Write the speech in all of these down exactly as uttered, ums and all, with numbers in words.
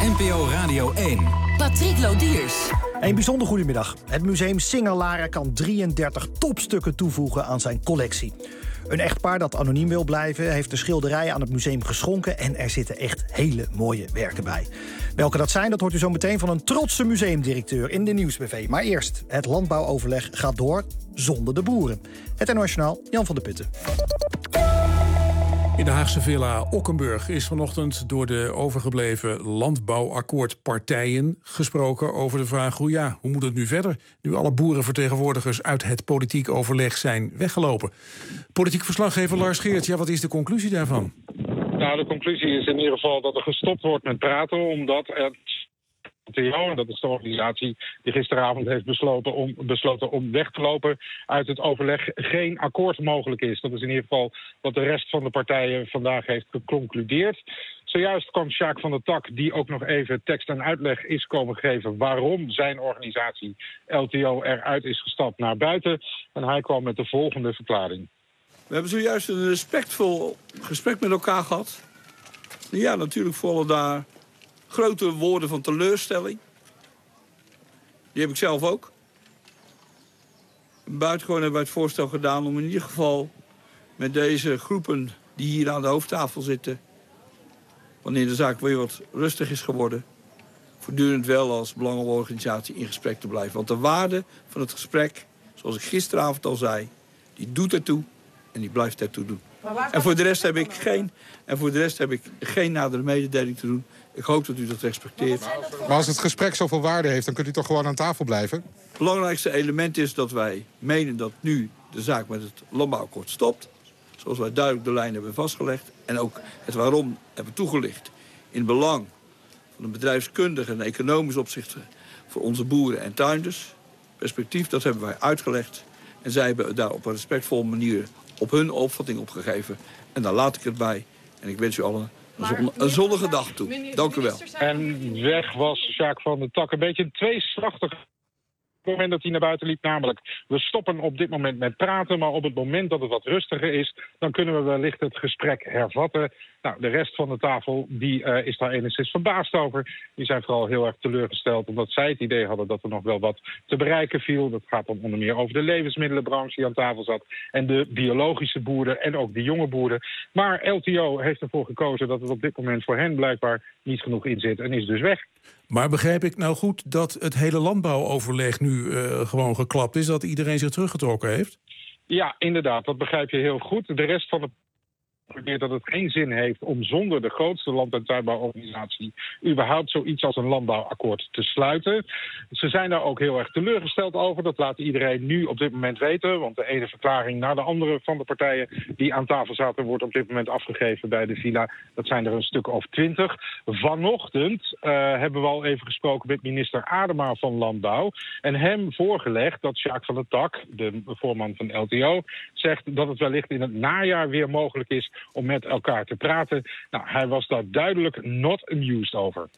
N P O Radio één. Patrick Lodiers. Een bijzonder goedemiddag. Het museum Singer-Laren kan drieëndertig topstukken toevoegen aan zijn collectie. Een echtpaar dat anoniem wil blijven heeft de schilderij aan het museum geschonken en er zitten echt hele mooie werken bij. Welke dat zijn, dat hoort u zo meteen van een trotse museumdirecteur in de Nieuws-B V. Maar eerst, het landbouwoverleg gaat door zonder de boeren. Het N O S Journaal, Jan van der Putten. In de Haagse villa Okkenburg is vanochtend door de overgebleven landbouwakkoordpartijen gesproken over de vraag hoe, ja, hoe moet het nu verder, nu alle boerenvertegenwoordigers uit het politiek overleg zijn weggelopen. Politiek verslaggever Lars Geert, ja, wat is de conclusie daarvan? Nou, de conclusie is in ieder geval dat er gestopt wordt met praten, omdat het L T O, dat is de organisatie die gisteravond heeft besloten om, besloten om weg te lopen uit het overleg, geen akkoord mogelijk is. Dat is in ieder geval wat de rest van de partijen vandaag heeft geconcludeerd. Zojuist kwam Sjaak van der Tak, die ook nog even tekst en uitleg is komen geven waarom zijn organisatie L T O eruit is gestapt, naar buiten. En hij kwam met de volgende verklaring. We hebben zojuist een respectvol gesprek met elkaar gehad. Ja, natuurlijk vallen daar grote woorden van teleurstelling. Die heb ik zelf ook. Buitengewoon hebben wij het voorstel gedaan om in ieder geval met deze groepen die hier aan de hoofdtafel zitten, wanneer de zaak weer wat rustig is geworden, voortdurend wel als belangenorganisatie in gesprek te blijven. Want de waarde van het gesprek, zoals ik gisteravond al zei, die doet ertoe en die blijft ertoe doen. En voor de rest heb ik geen, en voor de rest heb ik geen nadere mededeling te doen. Ik hoop dat u dat respecteert. Maar als het gesprek zoveel waarde heeft, dan kunt u toch gewoon aan tafel blijven? Het belangrijkste element is dat wij menen dat nu de zaak met het landbouwakkoord stopt. Zoals wij duidelijk de lijn hebben vastgelegd. En ook het waarom hebben toegelicht. In het belang van een bedrijfskundig en economisch opzicht voor onze boeren en tuinders. Perspectief, dat hebben wij uitgelegd. En zij hebben daar op een respectvolle manier op hun opvatting opgegeven. En daar laat ik het bij. En ik wens u allen een, zon, een zonnige dag toe. Dank u wel. En weg was Sjaak van der Tak. Een beetje een tweeslachtig op het moment dat hij naar buiten liep. Namelijk, we stoppen op dit moment met praten. Maar op het moment dat het wat rustiger is, dan kunnen we wellicht het gesprek hervatten. Nou, de rest van de tafel die, uh, is daar enigszins verbaasd over. Die zijn vooral heel erg teleurgesteld, omdat zij het idee hadden dat er nog wel wat te bereiken viel. Dat gaat dan onder meer over de levensmiddelenbranche die aan tafel zat. En de biologische boeren en ook de jonge boeren. Maar L T O heeft ervoor gekozen dat het op dit moment voor hen blijkbaar niet genoeg in zit en is dus weg. Maar begrijp ik nou goed dat het hele landbouwoverleg nu uh, gewoon geklapt is, dat iedereen zich teruggetrokken heeft? Ja, inderdaad. Dat begrijp je heel goed. De rest van de probeert dat het geen zin heeft om zonder de grootste land- en tuinbouworganisatie überhaupt zoiets als een landbouwakkoord te sluiten. Ze zijn daar ook heel erg teleurgesteld over. Dat laat iedereen nu op dit moment weten. Want de ene verklaring naar de andere van de partijen die aan tafel zaten wordt op dit moment afgegeven bij de villa. Dat zijn er een stuk of twintig. Vanochtend uh, hebben we al even gesproken met minister Adema van Landbouw. En hem voorgelegd dat Sjaak van der Tak, de voorman van L T O, zegt dat het wellicht in het najaar weer mogelijk is om met elkaar te praten. Nou, hij was daar duidelijk not amused over.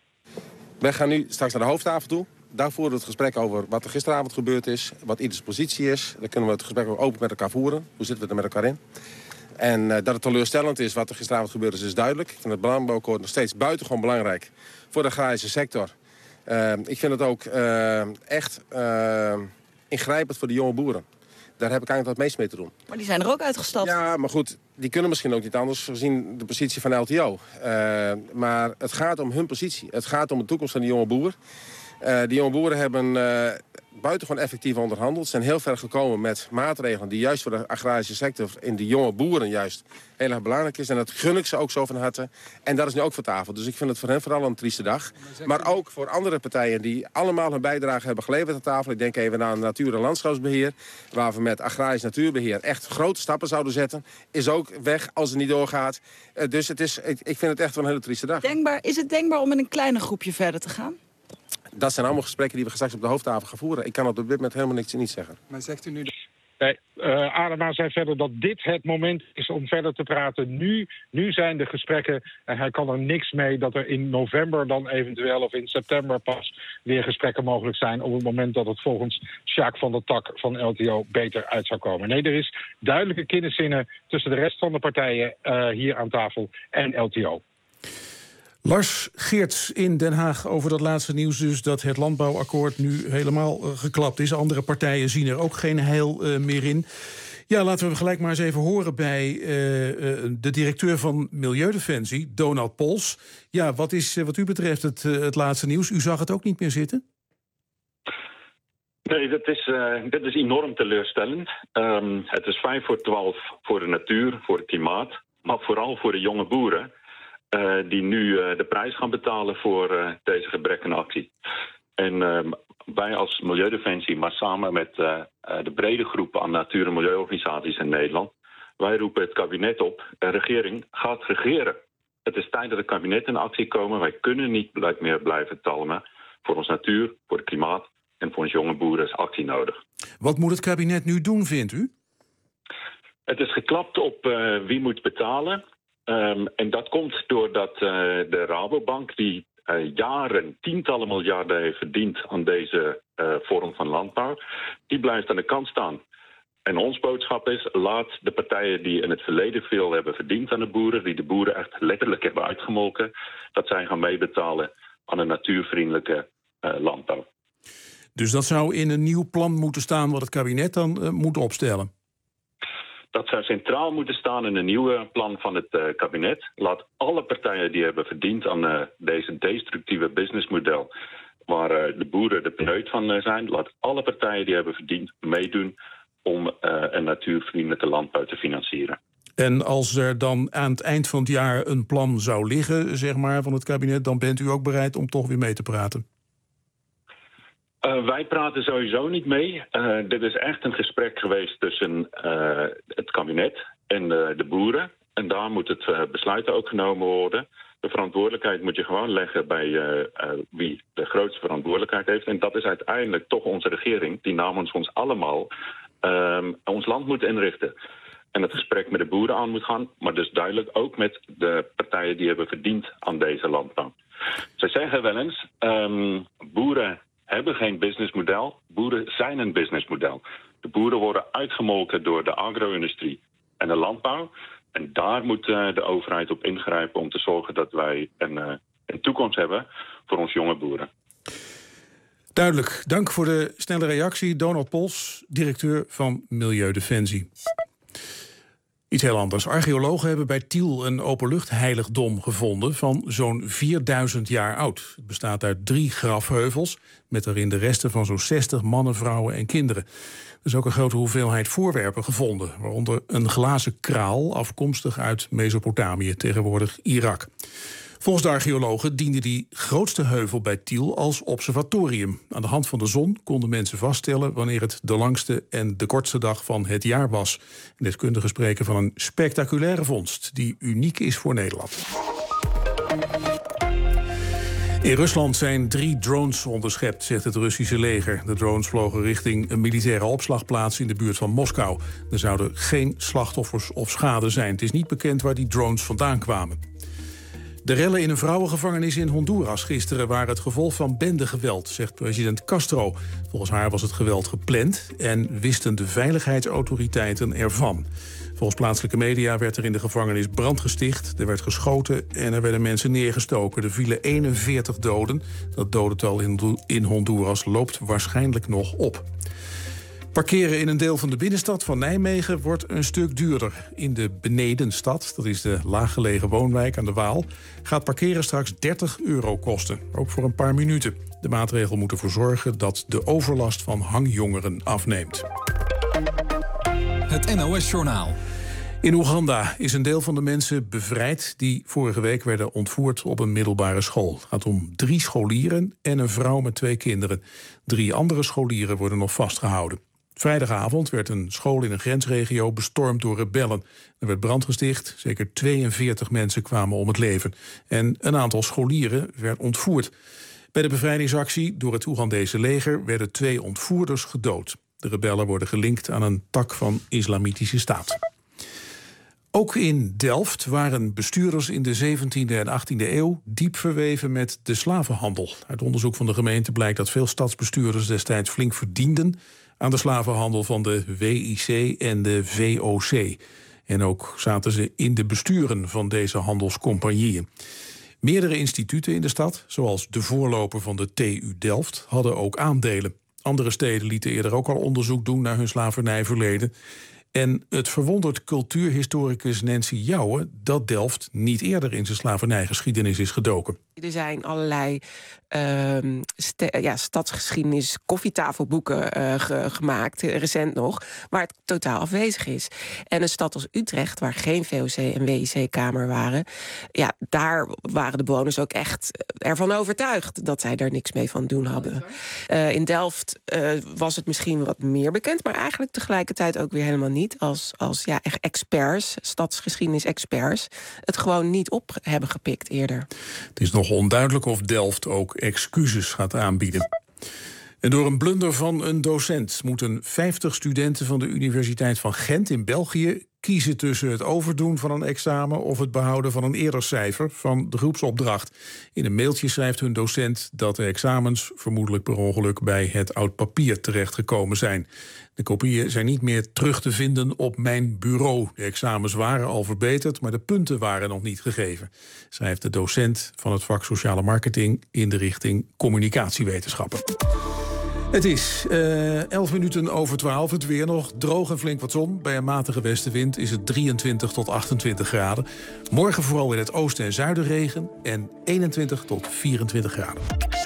We gaan nu straks naar de hoofdtafel toe. Daar voeren we het gesprek over wat er gisteravond gebeurd is, wat ieders positie is. Dan kunnen we het gesprek ook open met elkaar voeren. Hoe zitten we er met elkaar in? En uh, dat het teleurstellend is wat er gisteravond gebeurd is, is duidelijk. Ik vind het landbouwakkoord nog steeds buitengewoon belangrijk voor de agrarische sector. Uh, ik vind het ook uh, echt uh, ingrijpend voor de jonge boeren. Daar heb ik eigenlijk het meest mee te doen. Maar die zijn er ook uitgestapt. Ja, maar goed, die kunnen misschien ook niet anders gezien de positie van L T O. Uh, maar het gaat om hun positie. Het gaat om de toekomst van die jonge boer. Uh, die jonge boeren hebben uh, buitengewoon effectief onderhandeld. Ze zijn heel ver gekomen met maatregelen die juist voor de agrarische sector in de jonge boeren juist heel erg belangrijk is. En dat gun ik ze ook zo van harte. En dat is nu ook voor tafel. Dus ik vind het voor hen vooral een trieste dag. Maar ook voor andere partijen die allemaal hun bijdrage hebben geleverd aan tafel. Ik denk even aan natuur- en landschapsbeheer. Waar we met agrarisch natuurbeheer echt grote stappen zouden zetten. Is ook weg als het niet doorgaat. Uh, dus het is, ik, ik vind het echt wel een hele trieste dag. Denkbaar, is het denkbaar om met een kleiner groepje verder te gaan? Dat zijn allemaal gesprekken die we straks op de hoofdtafel gaan voeren. Ik kan op dit moment helemaal niks niet zeggen. Maar zegt u nu... Nee, uh, Adema zei verder dat dit het moment is om verder te praten. Nu, nu zijn de gesprekken en hij kan er niks mee dat er in november dan eventueel of in september pas weer gesprekken mogelijk zijn op het moment dat het volgens Sjaak van der Tak van L T O beter uit zou komen. Nee, er is duidelijke kenniszinnen tussen de rest van de partijen uh, hier aan tafel en L T O. Lars Geerts in Den Haag over dat laatste nieuws dus... dat het landbouwakkoord nu helemaal uh, geklapt is. Andere partijen zien er ook geen heil uh, meer in. Ja, laten we gelijk maar eens even horen bij uh, uh, de directeur van Milieudefensie, Donald Pols. Ja, wat is uh, wat u betreft het, uh, het laatste nieuws? U zag het ook niet meer zitten? Nee, dat is, uh, dat is enorm teleurstellend. Um, het is vijf voor twaalf voor de natuur, voor het klimaat, maar vooral voor de jonge boeren... Uh, die nu uh, de prijs gaan betalen voor uh, deze gebrek aan actie. En uh, wij als Milieudefensie, maar samen met uh, uh, de brede groep aan natuur- en milieuorganisaties in Nederland... wij roepen het kabinet op, de regering gaat regeren. Het is tijd dat het kabinet in actie komen. Wij kunnen niet meer blijven talmen. Voor ons natuur, voor het klimaat en voor ons jonge boeren is actie nodig. Wat moet het kabinet nu doen, vindt u? Het is geklapt op uh, wie moet betalen... Um, en dat komt doordat uh, de Rabobank, die uh, jaren, tientallen miljarden heeft verdiend aan deze uh, vorm van landbouw, die blijft aan de kant staan. En ons boodschap is, laat de partijen die in het verleden veel hebben verdiend aan de boeren, die de boeren echt letterlijk hebben uitgemolken, dat zij gaan meebetalen aan een natuurvriendelijke uh, landbouw. Dus dat zou in een nieuw plan moeten staan wat het kabinet dan uh, moet opstellen? Dat zou centraal moeten staan in een nieuwe plan van het uh, kabinet. Laat alle partijen die hebben verdiend aan uh, deze destructieve businessmodel, waar uh, de boeren de pineut van uh, zijn, laat alle partijen die hebben verdiend meedoen om uh, een natuurvriendelijke landbouw te financieren. En als er dan aan het eind van het jaar een plan zou liggen, zeg maar, van het kabinet, dan bent u ook bereid om toch weer mee te praten? Uh, wij praten sowieso niet mee. Uh, dit is echt een gesprek geweest tussen uh, het kabinet en uh, de boeren. En daar moet het uh, besluiten ook genomen worden. De verantwoordelijkheid moet je gewoon leggen bij uh, uh, wie de grootste verantwoordelijkheid heeft. En dat is uiteindelijk toch onze regering, die namens ons allemaal uh, ons land moet inrichten. En het gesprek met de boeren aan moet gaan, maar dus duidelijk ook met de partijen die hebben verdiend aan deze landbouw. Zij zeggen wel eens, um, boeren hebben geen businessmodel. Boeren zijn een businessmodel. De boeren worden uitgemolken door de agro-industrie en de landbouw. En daar moet uh, de overheid op ingrijpen om te zorgen dat wij een, uh, een toekomst hebben voor onze jonge boeren. Duidelijk. Dank voor de snelle reactie. Donald Pols, directeur van Milieudefensie. Iets heel anders. Archeologen hebben bij Tiel een openluchtheiligdom gevonden van zo'n vierduizend jaar oud. Het bestaat uit drie grafheuvels met daarin de resten van zo'n zestig mannen, vrouwen en kinderen. Er is ook een grote hoeveelheid voorwerpen gevonden, waaronder een glazen kraal afkomstig uit Mesopotamië, tegenwoordig Irak. Volgens de archeologen diende die grootste heuvel bij Tiel als observatorium. Aan de hand van de zon konden mensen vaststellen wanneer het de langste en de kortste dag van het jaar was. En deskundigen spreken van een spectaculaire vondst die uniek is voor Nederland. In Rusland zijn drie drones onderschept, zegt het Russische leger. De drones vlogen richting een militaire opslagplaats in de buurt van Moskou. Er zouden geen slachtoffers of schade zijn. Het is niet bekend waar die drones vandaan kwamen. De rellen in een vrouwengevangenis in Honduras gisteren waren het gevolg van bendegeweld, zegt president Castro. Volgens haar was het geweld gepland en wisten de veiligheidsautoriteiten ervan. Volgens plaatselijke media werd er in de gevangenis brand gesticht, er werd geschoten en er werden mensen neergestoken. Er vielen eenenveertig doden. Dat dodental in Honduras loopt waarschijnlijk nog op. Parkeren in een deel van de binnenstad van Nijmegen wordt een stuk duurder. In de Benedenstad, dat is de laaggelegen woonwijk aan de Waal, gaat parkeren straks dertig euro kosten. Ook voor een paar minuten. De maatregel moet ervoor zorgen dat de overlast van hangjongeren afneemt. Het N O S-journaal. In Oeganda is een deel van de mensen bevrijd die vorige week werden ontvoerd op een middelbare school. Het gaat om drie scholieren en een vrouw met twee kinderen. Drie andere scholieren worden nog vastgehouden. Vrijdagavond werd een school in een grensregio bestormd door rebellen. Er werd brand gesticht, zeker tweeënveertig mensen kwamen om het leven. En een aantal scholieren werd ontvoerd. Bij de bevrijdingsactie door het Oegandese leger werden twee ontvoerders gedood. De rebellen worden gelinkt aan een tak van Islamitische Staat. Ook in Delft waren bestuurders in de zeventiende en achttiende eeuw diep verweven met de slavenhandel. Uit onderzoek van de gemeente blijkt dat veel stadsbestuurders destijds flink verdienden aan de slavenhandel van de W I C en de V O C. En ook zaten ze in de besturen van deze handelscompagnieën. Meerdere instituten in de stad, zoals de voorloper van de T U Delft, hadden ook aandelen. Andere steden lieten eerder ook al onderzoek doen naar hun slavernijverleden. En het verwondert cultuurhistoricus Nancy Jouwe dat Delft niet eerder in zijn slavernijgeschiedenis is gedoken. Er zijn allerlei uh, st- ja, stadsgeschiedenis, koffietafelboeken uh, ge- gemaakt, recent nog, waar het totaal afwezig is. En een stad als Utrecht, waar geen V O C en W I C-kamer waren, ja, daar waren de bewoners ook echt ervan overtuigd dat zij daar niks mee van doen hadden. Uh, in Delft uh, was het misschien wat meer bekend, maar eigenlijk tegelijkertijd ook weer helemaal niet. Als, als ja, echt experts, stadsgeschiedenis-experts, het gewoon niet op hebben gepikt eerder. Het is nog onduidelijk of Delft ook excuses gaat aanbieden. En door een blunder van een docent moeten vijftig studenten van de Universiteit van Gent in België kiezen tussen het overdoen van een examen of het behouden van een eerder cijfer van de groepsopdracht. In een mailtje schrijft hun docent dat de examens vermoedelijk per ongeluk bij het oud papier terechtgekomen zijn. De kopieën zijn niet meer terug te vinden op mijn bureau. De examens waren al verbeterd, maar de punten waren nog niet gegeven, schrijft de docent van het vak sociale marketing in de richting communicatiewetenschappen. Het is uh, elf minuten over twaalf. Het weer nog droog en flink wat zon. Bij een matige westenwind is het drieëntwintig tot achtentwintig graden. Morgen vooral in het oosten en zuiden regen. En eenentwintig tot vierentwintig graden.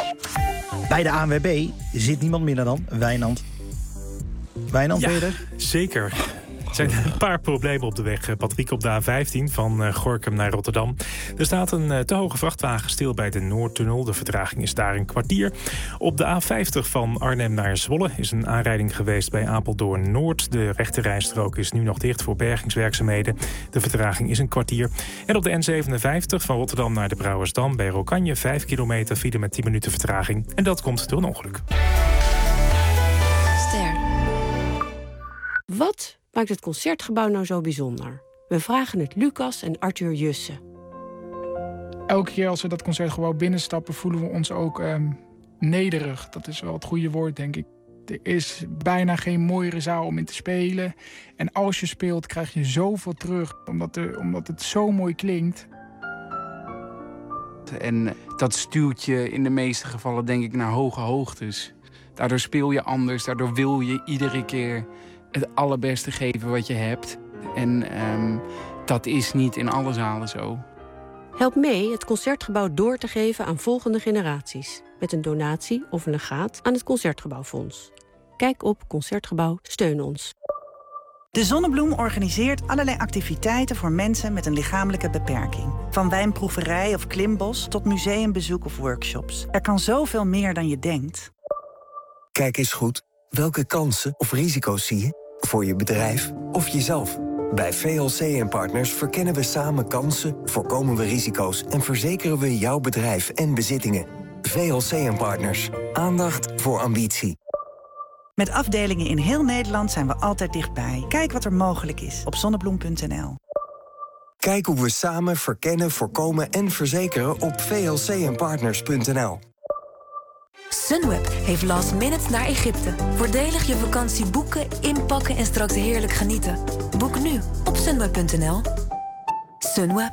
Bij de A N W B zit niemand minder dan Wijnand. Wijnand, ja, ben je er? Zeker. Er zijn een paar problemen op de weg, Patrick, op de A vijftien van Gorinchem naar Rotterdam. Er staat een te hoge vrachtwagen stil bij de Noordtunnel. De vertraging is daar een kwartier. Op de A vijftig van Arnhem naar Zwolle is een aanrijding geweest bij Apeldoorn Noord. De rechterrijstrook is nu nog dicht voor bergingswerkzaamheden. De vertraging is een kwartier. En op de N zevenenvijftig van Rotterdam naar de Brouwersdam bij Rokanje vijf kilometer file met tien minuten vertraging. En dat komt door een ongeluk. Ster. Wat maakt het Concertgebouw nou zo bijzonder? We vragen het Lucas en Arthur Jussen. Elke keer als we dat Concertgebouw binnenstappen voelen we ons ook um, nederig. Dat is wel het goede woord, denk ik. Er is bijna geen mooiere zaal om in te spelen. En als je speelt krijg je zoveel terug, omdat, er, omdat het zo mooi klinkt. En dat stuurt je in de meeste gevallen denk ik naar hoge hoogtes. Daardoor speel je anders, daardoor wil je iedere keer het allerbeste geven wat je hebt. En um, dat is niet in alle zalen zo. Help mee het Concertgebouw door te geven aan volgende generaties. Met een donatie of een legaat aan het Concertgebouwfonds. Kijk op Concertgebouw, steun ons. De Zonnebloem organiseert allerlei activiteiten voor mensen met een lichamelijke beperking. Van wijnproeverij of klimbos tot museumbezoek of workshops. Er kan zoveel meer dan je denkt. Kijk eens goed. Welke kansen of risico's zie je? Voor je bedrijf of jezelf? Bij V L C en Partners verkennen we samen kansen, voorkomen we risico's en verzekeren we jouw bedrijf en bezittingen. V L C en Partners. Aandacht voor ambitie. Met afdelingen in heel Nederland zijn we altijd dichtbij. Kijk wat er mogelijk is op zonnebloem punt n l. Kijk hoe we samen verkennen, voorkomen en verzekeren op v l c en partners punt n l. Sunweb heeft last minute naar Egypte. Voordelig je vakantie boeken, inpakken en straks heerlijk genieten. Boek nu op sunweb punt n l. Sunweb.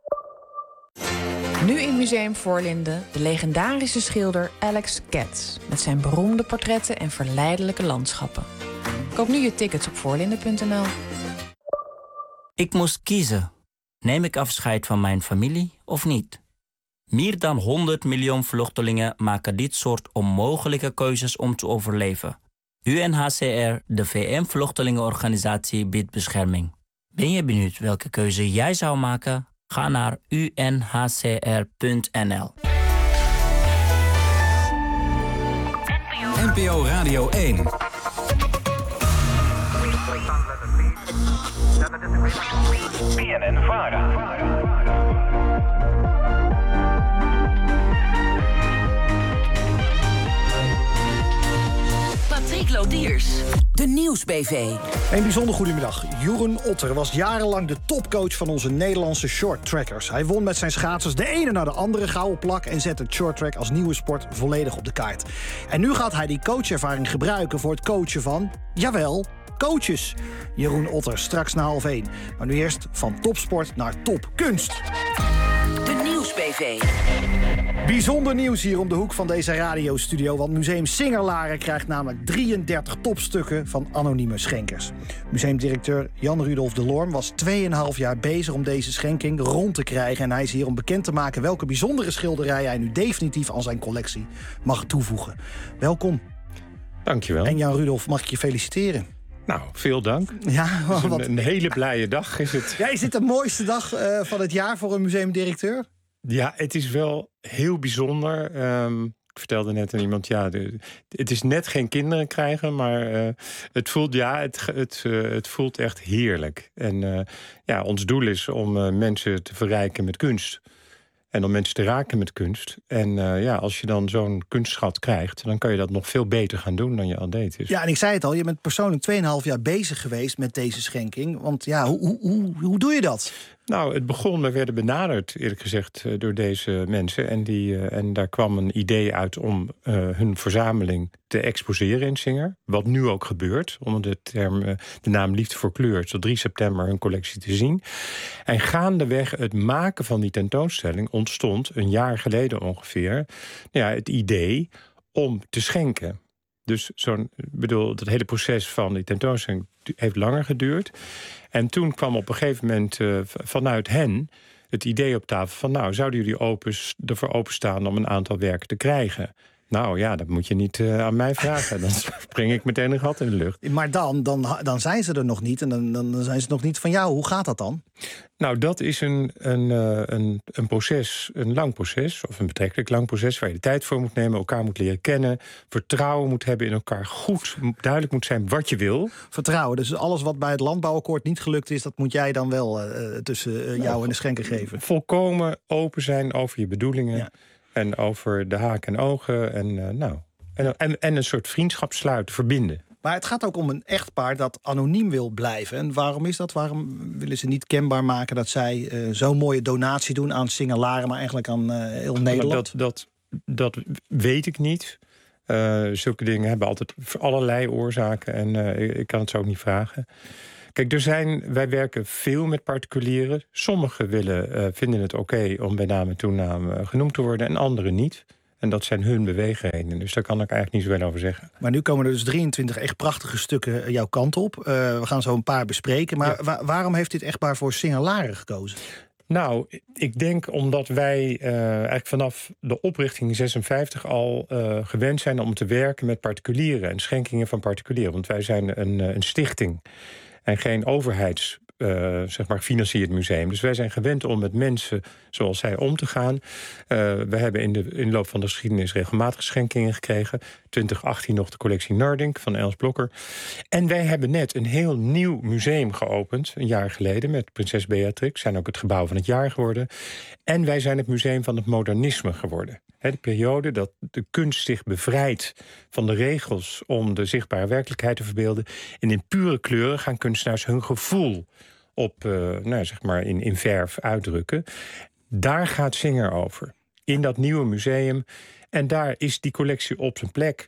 Nu in Museum Voorlinden de legendarische schilder Alex Katz met zijn beroemde portretten en verleidelijke landschappen. Koop nu je tickets op voorlinden punt n l. Ik moest kiezen. Neem ik afscheid van mijn familie of niet? Meer dan honderd miljoen vluchtelingen maken dit soort onmogelijke keuzes om te overleven. U N H C R, de V N-vluchtelingenorganisatie, biedt bescherming. Ben je benieuwd welke keuze jij zou maken? Ga naar u n h c r punt n l. N P O Radio één. B N N Vara. Patrick Lodiers, de Nieuws B V. Een bijzonder goedemiddag. Jeroen Otter was jarenlang de topcoach van onze Nederlandse shorttrackers. Hij won met zijn schaatsers de ene na de andere gouden plak en zette het shorttrack als nieuwe sport volledig op de kaart. En nu gaat hij die coachervaring gebruiken voor het coachen van, jawel, coaches. Jeroen Otter, straks na half één. Maar nu eerst van topsport naar topkunst. De Nieuws B Nieuwsbv. Bijzonder nieuws hier om de hoek van deze radiostudio. Want Museum Singerlaren krijgt namelijk drieëndertig topstukken van anonieme schenkers. Museumdirecteur Jan Rudolf de Lorm was tweeënhalf jaar bezig om deze schenking rond te krijgen. En hij is hier om bekend te maken welke bijzondere schilderijen hij nu definitief aan zijn collectie mag toevoegen. Welkom. Dankjewel. En Jan Rudolf, mag ik je feliciteren? Nou, veel dank. Ja, het is een, wat... een hele blije dag is het. Ja, is dit de mooiste dag uh, van het jaar voor een museumdirecteur? Ja, het is wel heel bijzonder. Um, ik vertelde net aan iemand, ja, de, het is net geen kinderen krijgen, maar uh, het voelt, ja, het, het, uh, het voelt echt heerlijk. En uh, ja, ons doel is om uh, mensen te verrijken met kunst. En om mensen te raken met kunst. En uh, ja, als je dan zo'n kunstschat krijgt, dan kan je dat nog veel beter gaan doen dan je al deed. Dus... Ja, en ik zei het al, je bent persoonlijk tweeënhalf jaar bezig geweest met deze schenking. Want ja, hoe, hoe, hoe, hoe doe je dat? Nou, het begon, we werden benaderd, eerlijk gezegd, door deze mensen. En, die, uh, en daar kwam een idee uit om uh, hun verzameling te exposeren in Singer. Wat nu ook gebeurt, onder de, term, uh, de naam Liefde voor Kleur, tot drie september hun collectie te zien. En gaandeweg het maken van die tentoonstelling ontstond, een jaar geleden ongeveer, ja, het idee om te schenken. Dus zo'n, bedoel, dat hele proces van die tentoonstelling heeft langer geduurd. En toen kwam op een gegeven moment uh, vanuit hen het idee op tafel van, nou, zouden jullie open, ervoor openstaan om een aantal werken te krijgen? Nou ja, dat moet je niet uh, aan mij vragen. Dan spring ik meteen een gat in de lucht. Maar dan, dan, dan zijn ze er nog niet en dan, dan zijn ze nog niet van jou. Hoe gaat dat dan? Nou, dat is een, een, een, een proces, een lang proces, of een betrekkelijk lang proces, waar je de tijd voor moet nemen, elkaar moet leren kennen, vertrouwen moet hebben in elkaar, goed, duidelijk moet zijn wat je wil. Vertrouwen, dus alles wat bij het landbouwakkoord niet gelukt is, dat moet jij dan wel uh, tussen uh, jou nou, en de schenker geven. Volkomen open zijn over je bedoelingen. Ja. En over de haak en ogen en, uh, nou, en, en, en een soort vriendschap sluiten, verbinden. Maar het gaat ook om een echtpaar dat anoniem wil blijven. En waarom is dat? Waarom willen ze niet kenbaar maken dat zij uh, zo'n mooie donatie doen aan Singerlaren, maar eigenlijk aan uh, heel Nederland? Dat, dat, dat weet ik niet. Uh, zulke dingen hebben altijd allerlei oorzaken en uh, ik, ik kan het zo ook niet vragen. Kijk, er zijn, wij werken veel met particulieren. Sommigen willen, uh, vinden het oké okay om bij naam en toenaam uh, genoemd te worden en anderen niet. En dat zijn hun beweegredenen. Dus daar kan ik eigenlijk niet zoveel over zeggen. Maar nu komen er dus drieëntwintig echt prachtige stukken jouw kant op. Uh, we gaan zo een paar bespreken. Maar ja. wa- waarom heeft dit echtpaar voor Singerlaren gekozen? Nou, ik denk omdat wij uh, eigenlijk vanaf de oprichting zesenvijftig al uh, gewend zijn om te werken met particulieren en schenkingen van particulieren. Want wij zijn een, een stichting en geen overheids Uh, zeg maar gefinancierd museum. Dus wij zijn gewend om met mensen zoals zij om te gaan. Uh, we hebben in de, in de loop van de geschiedenis regelmatig schenkingen gekregen. twintig achttien nog de collectie Nardink van Els Blokker. En wij hebben net een heel nieuw museum geopend, een jaar geleden, met Prinses Beatrix. Zijn ook het gebouw van het jaar geworden. En wij zijn het museum van het modernisme geworden. He, de periode dat de kunst zich bevrijdt van de regels om de zichtbare werkelijkheid te verbeelden. En in pure kleuren gaan kunstenaars hun gevoel op, uh, nou, zeg maar in, in verf uitdrukken. Daar gaat Singer over. In dat nieuwe museum. En daar is die collectie op zijn plek.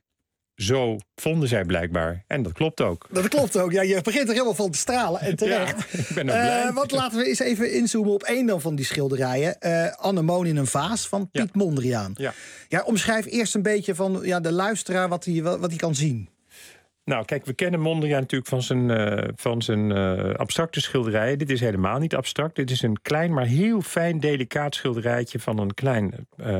Zo vonden zij blijkbaar. En dat klopt ook. Dat klopt ook. Ja, je begint er helemaal van te stralen. En terecht. Ja, ik ben ook blij. Uh, want laten we eens even inzoomen op één dan van die schilderijen. Uh, Anemoon in een vaas van Piet ja. Mondriaan. Ja. Ja, omschrijf eerst een beetje van ja, de luisteraar wat hij wat hij kan zien. Nou, kijk, we kennen Mondriaan natuurlijk van zijn, uh, van zijn uh, abstracte schilderijen. Dit is helemaal niet abstract. Dit is een klein, maar heel fijn, delicaat schilderijtje van een klein uh,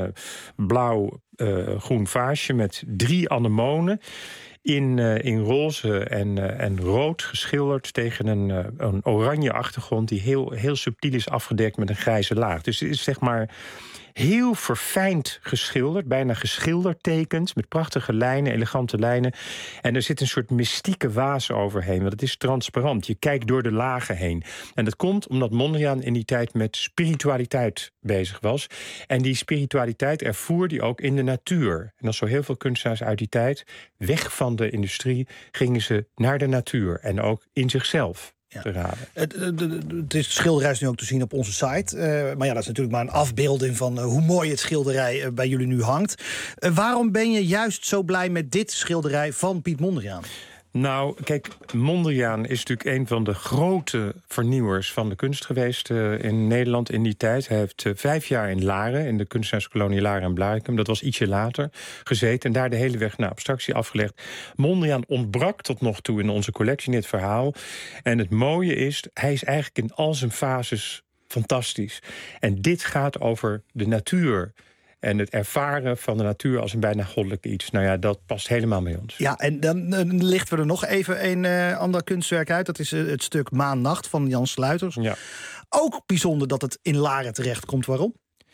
blauw-groen uh, vaasje met drie anemonen. In, uh, in roze en, uh, en rood geschilderd tegen een, uh, een oranje achtergrond die heel, heel subtiel is afgedekt met een grijze laag. Dus het is zeg maar heel verfijnd geschilderd, bijna geschildertekend, met prachtige lijnen, elegante lijnen. En er zit een soort mystieke waas overheen, want het is transparant. Je kijkt door de lagen heen. En dat komt omdat Mondriaan in die tijd met spiritualiteit bezig was. En die spiritualiteit ervoer die ook in de natuur. En als zo heel veel kunstenaars uit die tijd, weg van de industrie, gingen ze naar de natuur en ook in zichzelf. Ja. Te raden. Het, het, het is schilderij is nu ook te zien op onze site. Uh, maar ja, dat is natuurlijk maar een afbeelding van uh, hoe mooi het schilderij uh, bij jullie nu hangt. Uh, waarom ben je juist zo blij met dit schilderij van Piet Mondriaan? Nou, kijk, Mondriaan is natuurlijk een van de grote vernieuwers van de kunst geweest uh, in Nederland in die tijd. Hij heeft uh, vijf jaar in Laren, in de kunstenaarskolonie Laren en Blaricum, dat was ietsje later, gezeten en daar de hele weg naar abstractie afgelegd. Mondriaan ontbrak tot nog toe in onze collectie in dit verhaal. En het mooie is, hij is eigenlijk in al zijn fases fantastisch. En dit gaat over de natuur. En het ervaren van de natuur als een bijna goddelijk iets. Nou ja, dat past helemaal bij ons. Ja, en dan uh, lichten we er nog even een uh, ander kunstwerk uit. Dat is uh, het stuk Maan-Nacht van Jan Sluiters. Ja. Ook bijzonder dat het in Laren terechtkomt. Waarom?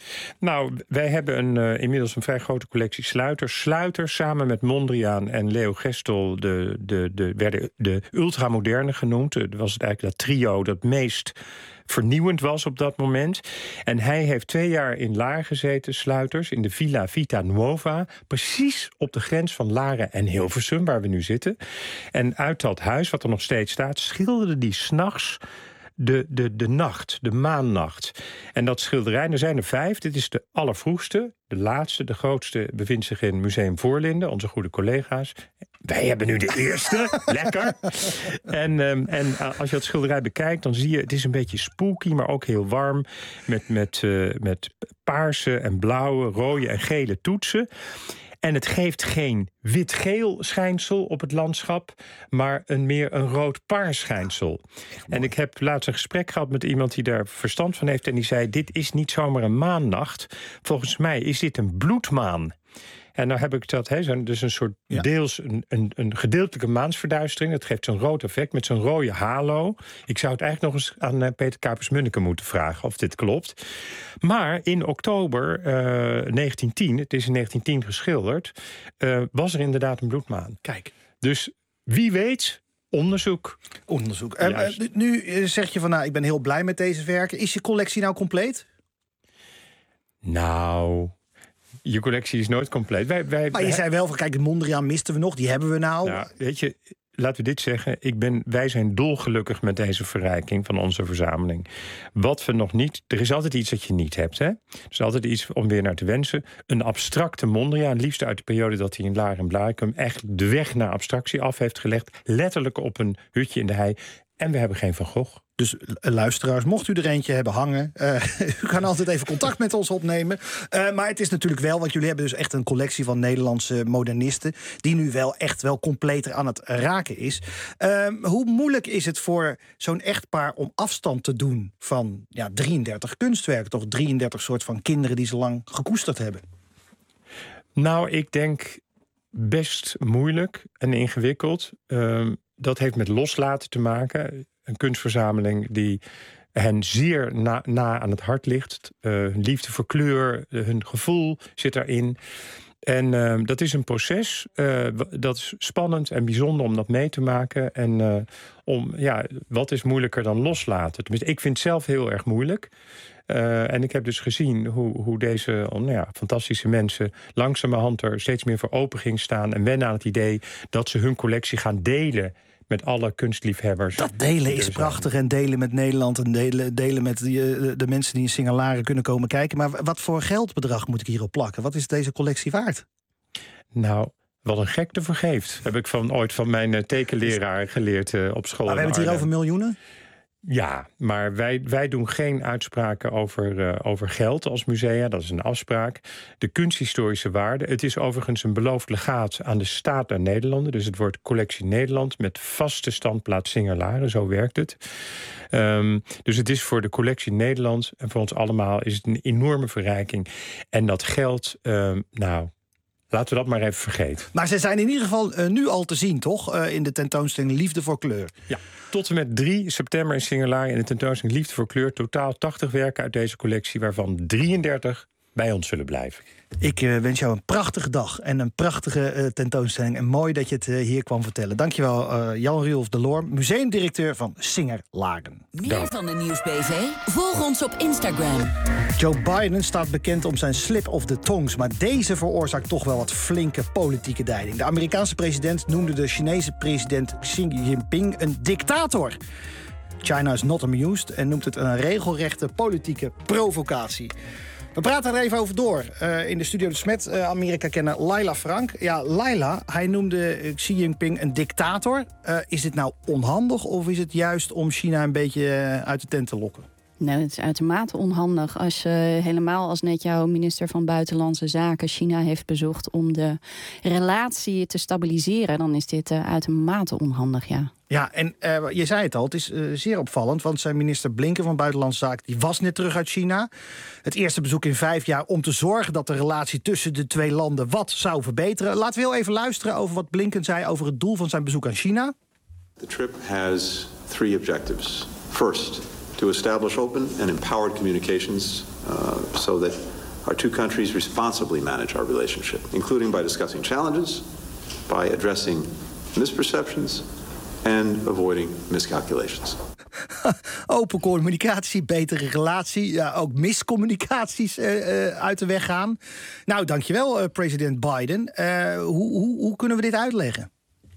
Nou, wij hebben een, uh, inmiddels een vrij grote collectie Sluiters. Sluiters samen met Mondriaan en Leo Gestel de, de, de, werden de ultramoderne genoemd. Dat was het eigenlijk dat trio dat meest vernieuwend was op dat moment. En hij heeft twee jaar in Laren gezeten, Sluiters, in de Villa Vita Nuova, precies op de grens van Laren en Hilversum, waar we nu zitten. En uit dat huis, wat er nog steeds staat, schilderde die 's nachts de, de, de nacht, de maannacht. En dat schilderij, er zijn er vijf, dit is de allervroegste, de laatste, de grootste bevindt zich in Museum Voorlinden, onze goede collega's. Wij hebben nu de eerste, lekker. En, um, en als je dat schilderij bekijkt, dan zie je, het is een beetje spooky, maar ook heel warm, met, met, uh, met paarse en blauwe, rode en gele toetsen. En het geeft geen wit-geel schijnsel op het landschap, maar een meer een rood-paars schijnsel. En ik heb laatst een gesprek gehad met iemand die daar verstand van heeft en die zei, dit is niet zomaar een maannacht. Volgens mij is dit een bloedmaan. En nou heb ik dat, he, dus een soort ja. deels een, een, een gedeeltelijke maansverduistering. Dat geeft zo'n rood effect met zo'n rode halo. Ik zou het eigenlijk nog eens aan uh, Peter Kapers-Munneke moeten vragen of dit klopt. Maar in oktober uh, negentien tien, het is in negentien tien geschilderd, uh, was er inderdaad een bloedmaan. Kijk. Dus wie weet, onderzoek. Onderzoek. Uh, uh, nu zeg je van, nou, ik ben heel blij met deze werken. Is je collectie nou compleet? Nou, je collectie is nooit compleet. Wij, wij, maar je zei wel van, kijk, de Mondriaan misten we nog, die hebben we nou. nou weet je, laten we dit zeggen. Ik ben, wij zijn dolgelukkig met deze verrijking van onze verzameling. Wat we nog niet, er is altijd iets dat je niet hebt. Hè? Er is altijd iets om weer naar te wensen. Een abstracte Mondriaan, liefst uit de periode dat hij in Laren en Blaricum echt de weg naar abstractie af heeft gelegd. Letterlijk op een hutje in de hei. En we hebben geen Van Gogh. Dus luisteraars, mocht u er eentje hebben hangen, Uh, u kan altijd even contact met ons opnemen. Uh, maar het is natuurlijk wel, want jullie hebben dus echt een collectie van Nederlandse modernisten, die nu wel echt wel completer aan het raken is. Uh, hoe moeilijk is het voor zo'n echtpaar om afstand te doen van ja, drieëndertig kunstwerken? Toch drieëndertig soort van kinderen die ze lang gekoesterd hebben? Nou, ik denk best moeilijk en ingewikkeld. Uh, dat heeft met loslaten te maken. Een kunstverzameling die hen zeer na, na aan het hart ligt. Uh, hun liefde voor kleur, uh, hun gevoel zit daarin. En uh, dat is een proces. Uh, dat is spannend en bijzonder om dat mee te maken. En uh, om, ja, wat is moeilijker dan loslaten? Tenminste, ik vind het zelf heel erg moeilijk. Uh, en ik heb dus gezien hoe, hoe deze oh, nou ja, fantastische mensen langzamerhand er steeds meer voor open ging staan en wennen aan het idee dat ze hun collectie gaan delen met alle kunstliefhebbers. Dat delen is prachtig. En delen met Nederland en delen, delen met die, de mensen die in Singelaren kunnen komen kijken. Maar wat voor geldbedrag moet ik hierop plakken? Wat is deze collectie waard? Nou, wat een gek te vergeeft. Heb ik van, ooit van mijn tekenleraar geleerd uh, op school. Maar we hebben het hier over miljoenen? Ja, maar wij, wij doen geen uitspraken over, uh, over geld als musea. Dat is een afspraak. De kunsthistorische waarde. Het is overigens een beloofd legaat aan de staat der Nederlanden. Dus het wordt Collectie Nederland met vaste standplaats Singelaren. Zo werkt het. Um, dus het is voor de Collectie Nederland en voor ons allemaal is het een enorme verrijking. En dat geld, um, nou, laten we dat maar even vergeten. Maar ze zijn in ieder geval uh, nu al te zien, toch? Uh, in de tentoonstelling Liefde voor Kleur. Ja, tot en met drie september in Singelaren in de tentoonstelling Liefde voor Kleur. Totaal tachtig werken uit deze collectie, waarvan drieëndertig bij ons zullen blijven. Ik uh, wens jou een prachtige dag en een prachtige uh, tentoonstelling. En mooi dat je het uh, hier kwam vertellen. Dankjewel, uh, Jan-Riulf de Loor, museumdirecteur van Singerlaren. Meer Dank. Van de Nieuwsbv? Volg ons op Instagram. Joe Biden staat bekend om zijn slip of the tongues, maar deze veroorzaakt toch wel wat flinke politieke deining. De Amerikaanse president noemde de Chinese president Xi Jinping een dictator. China is not amused en noemt het een regelrechte politieke provocatie. We praten er even over door. Uh, in de studio dus met uh, Amerika-kenner Laila Frank. Ja, Laila, hij noemde Xi Jinping een dictator. Uh, is dit nou onhandig of is het juist om China een beetje uh, uit de tent te lokken? Nou, het is uitermate onhandig als je helemaal als net jouw minister van Buitenlandse Zaken China heeft bezocht om de relatie te stabiliseren, dan is dit uh, uitermate onhandig, ja. Ja, en uh, je zei het al, het is uh, zeer opvallend, want zijn minister Blinken van Buitenlandse Zaken die was net terug uit China. Het eerste bezoek in vijf jaar om te zorgen dat de relatie tussen de twee landen wat zou verbeteren. Laten we heel even luisteren over wat Blinken zei over het doel van zijn bezoek aan China. The trip has three objectives. First, to establish open and empowered communications uh, so that our two countries responsibly manage our relationship, including by discussing challenges, by addressing misperceptions and avoiding miscalculations. Open communicatie, betere relatie, ja, ook miscommunicaties uh, uh, uit de weg gaan. Nou, dankjewel, uh, president Biden. Uh, hoe, hoe, hoe kunnen we dit uitleggen?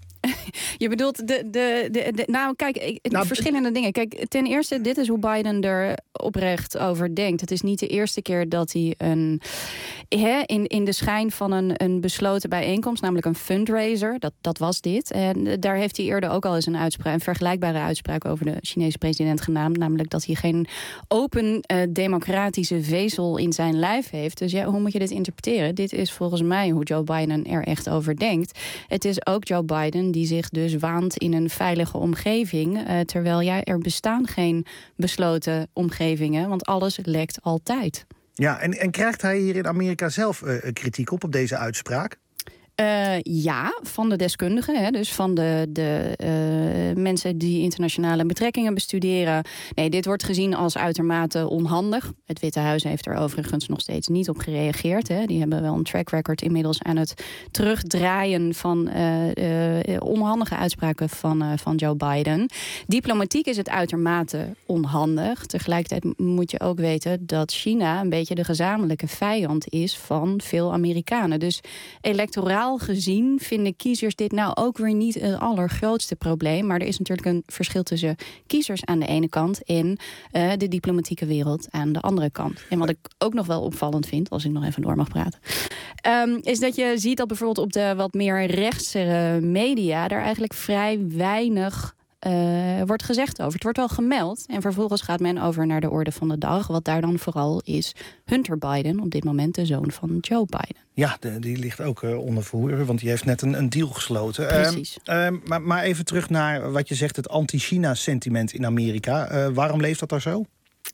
Je bedoelt, de, de, de, de, nou kijk, ik, nou, verschillende dingen. Kijk, ten eerste, dit is hoe Biden er oprecht over denkt. Het is niet de eerste keer dat hij een, hè, in, in de schijn van een, een besloten bijeenkomst, namelijk een fundraiser, dat, dat was dit. En daar heeft hij eerder ook al eens een, uitspraak, een vergelijkbare uitspraak over de Chinese president gedaan, namelijk dat hij geen open uh, democratische vezel in zijn lijf heeft. Dus ja, hoe moet je dit interpreteren? Dit is volgens mij hoe Joe Biden er echt over denkt. Het is ook Joe Biden die zich dus waant in een veilige omgeving, uh, terwijl ja, er bestaan geen besloten omgevingen, want alles lekt altijd. Ja, en, en krijgt hij hier in Amerika zelf uh, kritiek op, op deze uitspraak? Uh, ja, van de deskundigen, hè, dus van de, de uh, mensen die internationale betrekkingen bestuderen. Nee, dit wordt gezien als uitermate onhandig. Het Witte Huis heeft er overigens nog steeds niet op gereageerd. Hè. Die hebben wel een track record inmiddels aan het terugdraaien van uh, uh, onhandige uitspraken van, uh, van Joe Biden. Diplomatiek is het uitermate onhandig. Tegelijkertijd moet je ook weten dat China een beetje de gezamenlijke vijand is van veel Amerikanen. Dus electoraal gezien vinden kiezers dit nou ook weer niet het allergrootste probleem. Maar er is natuurlijk een verschil tussen kiezers aan de ene kant en uh, de diplomatieke wereld aan de andere kant. En wat ik ook nog wel opvallend vind, als ik nog even door mag praten, um, is dat je ziet dat bijvoorbeeld op de wat meer rechtse media er eigenlijk vrij weinig Uh, wordt gezegd over. Het wordt wel gemeld en vervolgens gaat men over naar de orde van de dag. Wat daar dan vooral is Hunter Biden, op dit moment de zoon van Joe Biden. Ja, de, die ligt ook uh, onder verhoor, want die heeft net een, een deal gesloten. Precies. Uh, uh, maar, maar even terug naar wat je zegt, het anti-China-sentiment in Amerika. Uh, waarom leeft dat daar zo?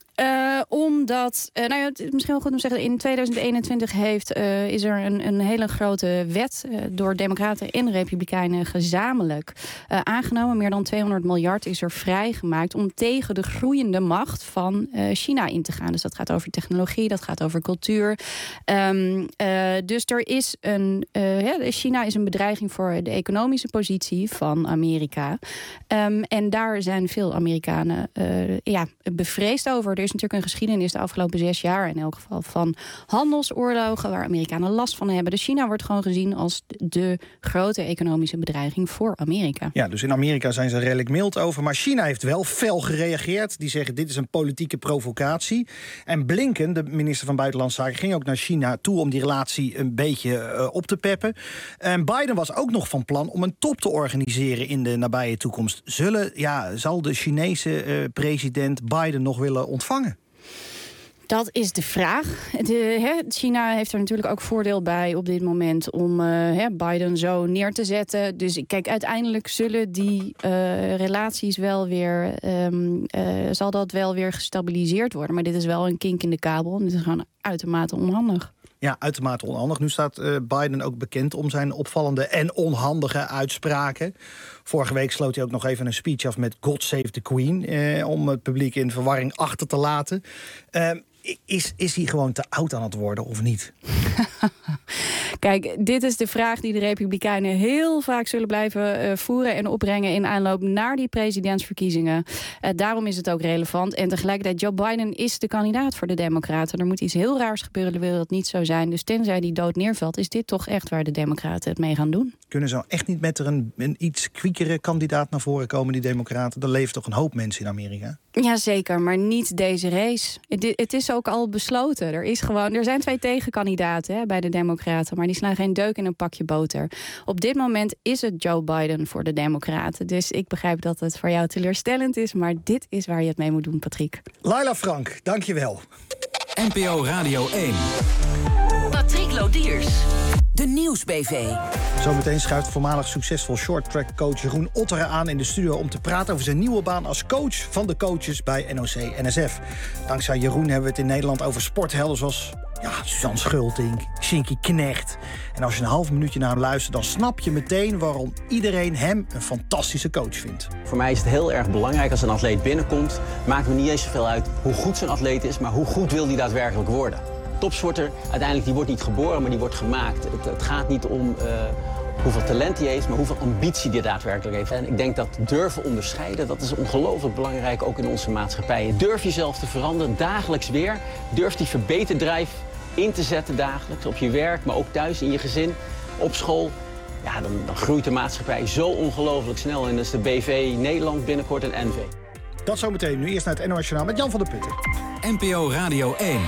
Uh, omdat, uh, nou ja, het is misschien wel goed om te zeggen, in tweeduizend eenentwintig heeft, uh, is er een, een hele grote wet uh, door Democraten en Republikeinen gezamenlijk uh, aangenomen. Meer dan tweehonderd miljard is er vrijgemaakt om tegen de groeiende macht van uh, China in te gaan. Dus dat gaat over technologie, dat gaat over cultuur. Um, uh, dus er is een, uh, ja, China is een bedreiging voor de economische positie van Amerika. Um, en daar zijn veel Amerikanen uh, ja, bevreesd over. Er is natuurlijk een geschiedenis de afgelopen zes jaar in elk geval van handelsoorlogen waar Amerikanen last van hebben. Dus China wordt gewoon gezien als de grote economische bedreiging voor Amerika. Ja, dus in Amerika zijn ze redelijk mild over. Maar China heeft wel fel gereageerd. Die zeggen dit is een politieke provocatie. En Blinken, de minister van Buitenlandse Zaken, ging ook naar China toe om die relatie een beetje uh, op te peppen. En Biden was ook nog van plan om een top te organiseren in de nabije toekomst. Zullen, ja, zal de Chinese uh, president Biden nog willen ontvangen? Dat is de vraag. De, he, China heeft er natuurlijk ook voordeel bij op dit moment om uh, he, Biden zo neer te zetten. Dus kijk, uiteindelijk zullen die uh, relaties wel weer, um, uh, zal dat wel weer gestabiliseerd worden. Maar dit is wel een kink in de kabel en dit is gewoon uitermate onhandig. Ja, uitermate onhandig. Nu staat uh, Biden ook bekend om zijn opvallende en onhandige uitspraken. Vorige week sloot hij ook nog even een speech af met God Save the Queen, eh, om het publiek in verwarring achter te laten. Uh, Is, is hij gewoon te oud aan het worden of niet? Kijk, dit is de vraag die de Republikeinen heel vaak zullen blijven uh, voeren en opbrengen in aanloop naar die presidentsverkiezingen. Uh, daarom is het ook relevant. En tegelijkertijd, Joe Biden is de kandidaat voor de Democraten. Er moet iets heel raars gebeuren, wil dat niet zo zijn. Dus tenzij die dood neervalt, is dit toch echt waar de Democraten het mee gaan doen. Kunnen ze echt niet met er een, een iets kwiekere kandidaat naar voren komen, die Democraten? Er leeft toch een hoop mensen in Amerika? Jazeker, maar niet deze race. Het, het is ook al besloten. Er, is gewoon, er zijn twee tegenkandidaten hè, bij de Democraten, maar die slaan geen deuk in een pakje boter. Op dit moment is het Joe Biden voor de Democraten. Dus ik begrijp dat het voor jou teleurstellend is, maar dit is waar je het mee moet doen, Patrick. Laila Frank, dank je wel. N P O Radio één. Patrick Lodiers. De Nieuwsbv. Zometeen schuift voormalig succesvol shorttrack-coach Jeroen Otteren aan in de studio om te praten over zijn nieuwe baan als coach van de coaches bij N O C N S F. Dankzij Jeroen hebben we het in Nederland over sporthelden zoals ja, Suzanne Schulting, Shinky Knecht. En als je een half minuutje naar hem luistert, dan snap je meteen waarom iedereen hem een fantastische coach vindt. Voor mij is het heel erg belangrijk als een atleet binnenkomt. Maakt me niet eens zoveel uit hoe goed zo'n atleet is, maar hoe goed wil die daadwerkelijk worden. Topsporter, uiteindelijk, die wordt niet geboren, maar die wordt gemaakt. Het, het gaat niet om uh, hoeveel talent hij heeft, maar hoeveel ambitie die daadwerkelijk heeft. En ik denk dat durven onderscheiden, dat is ongelooflijk belangrijk, ook in onze maatschappij. Durf jezelf te veranderen, dagelijks weer. Durf die verbeterdrijf in te zetten dagelijks, op je werk, maar ook thuis, in je gezin, op school. Ja, dan, dan groeit de maatschappij zo ongelooflijk snel. En dat is de B V Nederland binnenkort een N V. Dat zometeen. Nu eerst naar het N O S Journaal met Jan van der Putten. N P O Radio één.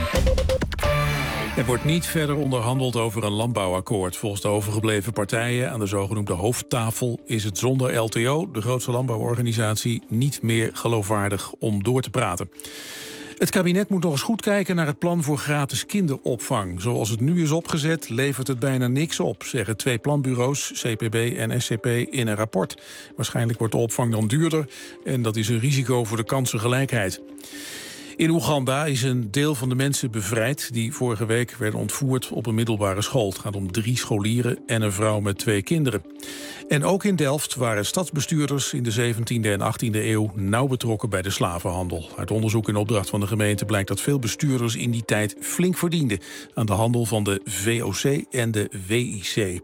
Er wordt niet verder onderhandeld over een landbouwakkoord. Volgens de overgebleven partijen aan de zogenoemde hoofdtafel is het zonder L T O, de grootste landbouworganisatie, niet meer geloofwaardig om door te praten. Het kabinet moet nog eens goed kijken naar het plan voor gratis kinderopvang. Zoals het nu is opgezet, levert het bijna niks op, zeggen twee planbureaus, C P B en S C P, in een rapport. Waarschijnlijk wordt de opvang dan duurder en dat is een risico voor de kansengelijkheid. In Oeganda is een deel van de mensen bevrijd die vorige week werden ontvoerd op een middelbare school. Het gaat om drie scholieren en een vrouw met twee kinderen. En ook in Delft waren stadsbestuurders in de zeventiende en achttiende eeuw nauw betrokken bij de slavenhandel. Uit onderzoek in opdracht van de gemeente blijkt dat veel bestuurders in die tijd flink verdienden aan de handel van de V O C en de W I C.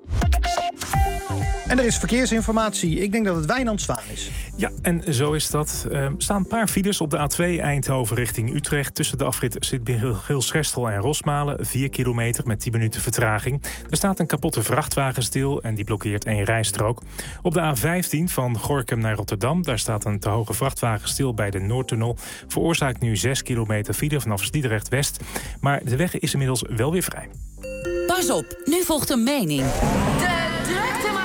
En er is verkeersinformatie. Ik denk dat het Wijnand Zwaan is. Ja, en zo is dat. Er uh, staan een paar files op de A twee Eindhoven richting Utrecht. Tussen de afrit Sint-Michiels-Gestel en Rosmalen. vier kilometer met tien minuten vertraging. Er staat een kapotte vrachtwagen stil en die blokkeert één rijstrook. Op de A vijftien van Gorinchem naar Rotterdam. Daar staat een te hoge vrachtwagen stil bij de Noordtunnel. Veroorzaakt nu zes kilometer file vanaf Sliedrecht-West. Maar de weg is inmiddels wel weer vrij. Pas op, nu volgt een mening. De druktemaker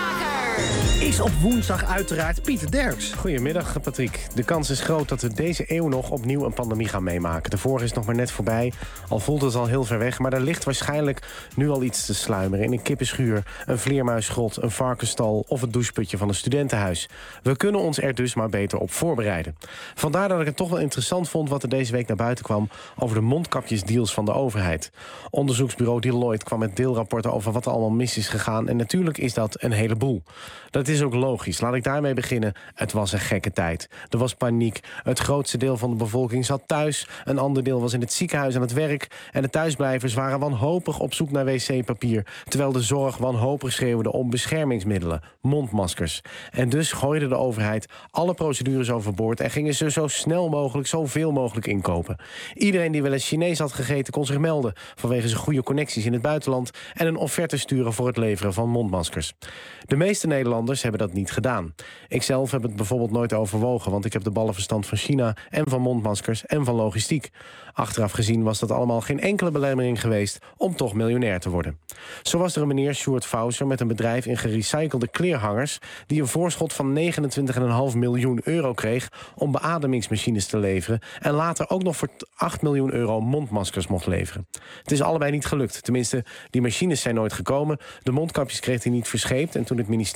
is op woensdag uiteraard Pieter Derks. Goedemiddag, Patrick. De kans is groot dat we deze eeuw nog opnieuw een pandemie gaan meemaken. De vorige is nog maar net voorbij, al voelt het al heel ver weg. Maar er ligt waarschijnlijk nu al iets te sluimeren in een kippenschuur, een vleermuisgrot, een varkenstal of het doucheputje van een studentenhuis. We kunnen ons er dus maar beter op voorbereiden. Vandaar dat ik het toch wel interessant vond wat er deze week naar buiten kwam over de mondkapjesdeals van de overheid. Onderzoeksbureau Deloitte kwam met deelrapporten over wat er allemaal mis is gegaan. En natuurlijk is dat een heleboel. Dat is ook logisch. Laat ik daarmee beginnen. Het was een gekke tijd. Er was paniek. Het grootste deel van de bevolking zat thuis. Een ander deel was in het ziekenhuis aan het werk. En de thuisblijvers waren wanhopig op zoek naar wc-papier. Terwijl de zorg wanhopig schreeuwde om beschermingsmiddelen, mondmaskers. En dus gooide de overheid alle procedures overboord en gingen ze zo snel mogelijk zoveel mogelijk inkopen. Iedereen die wel eens Chinees had gegeten kon zich melden vanwege zijn goede connecties in het buitenland en een offerte sturen voor het leveren van mondmaskers. De meeste Nederlanders hebben dat niet gedaan. Ikzelf heb het bijvoorbeeld nooit overwogen, want ik heb de ballenverstand van China en van mondmaskers en van logistiek. Achteraf gezien was dat allemaal geen enkele belemmering geweest om toch miljonair te worden. Zo was er een meneer Sjoerd Fauser met een bedrijf in gerecyclede kleerhangers die een voorschot van negenentwintig komma vijf miljoen euro kreeg om beademingsmachines te leveren en later ook nog voor acht miljoen euro mondmaskers mocht leveren. Het is allebei niet gelukt. Tenminste, die machines zijn nooit gekomen. De mondkapjes kreeg hij niet verscheept en toen het ministerie dat dan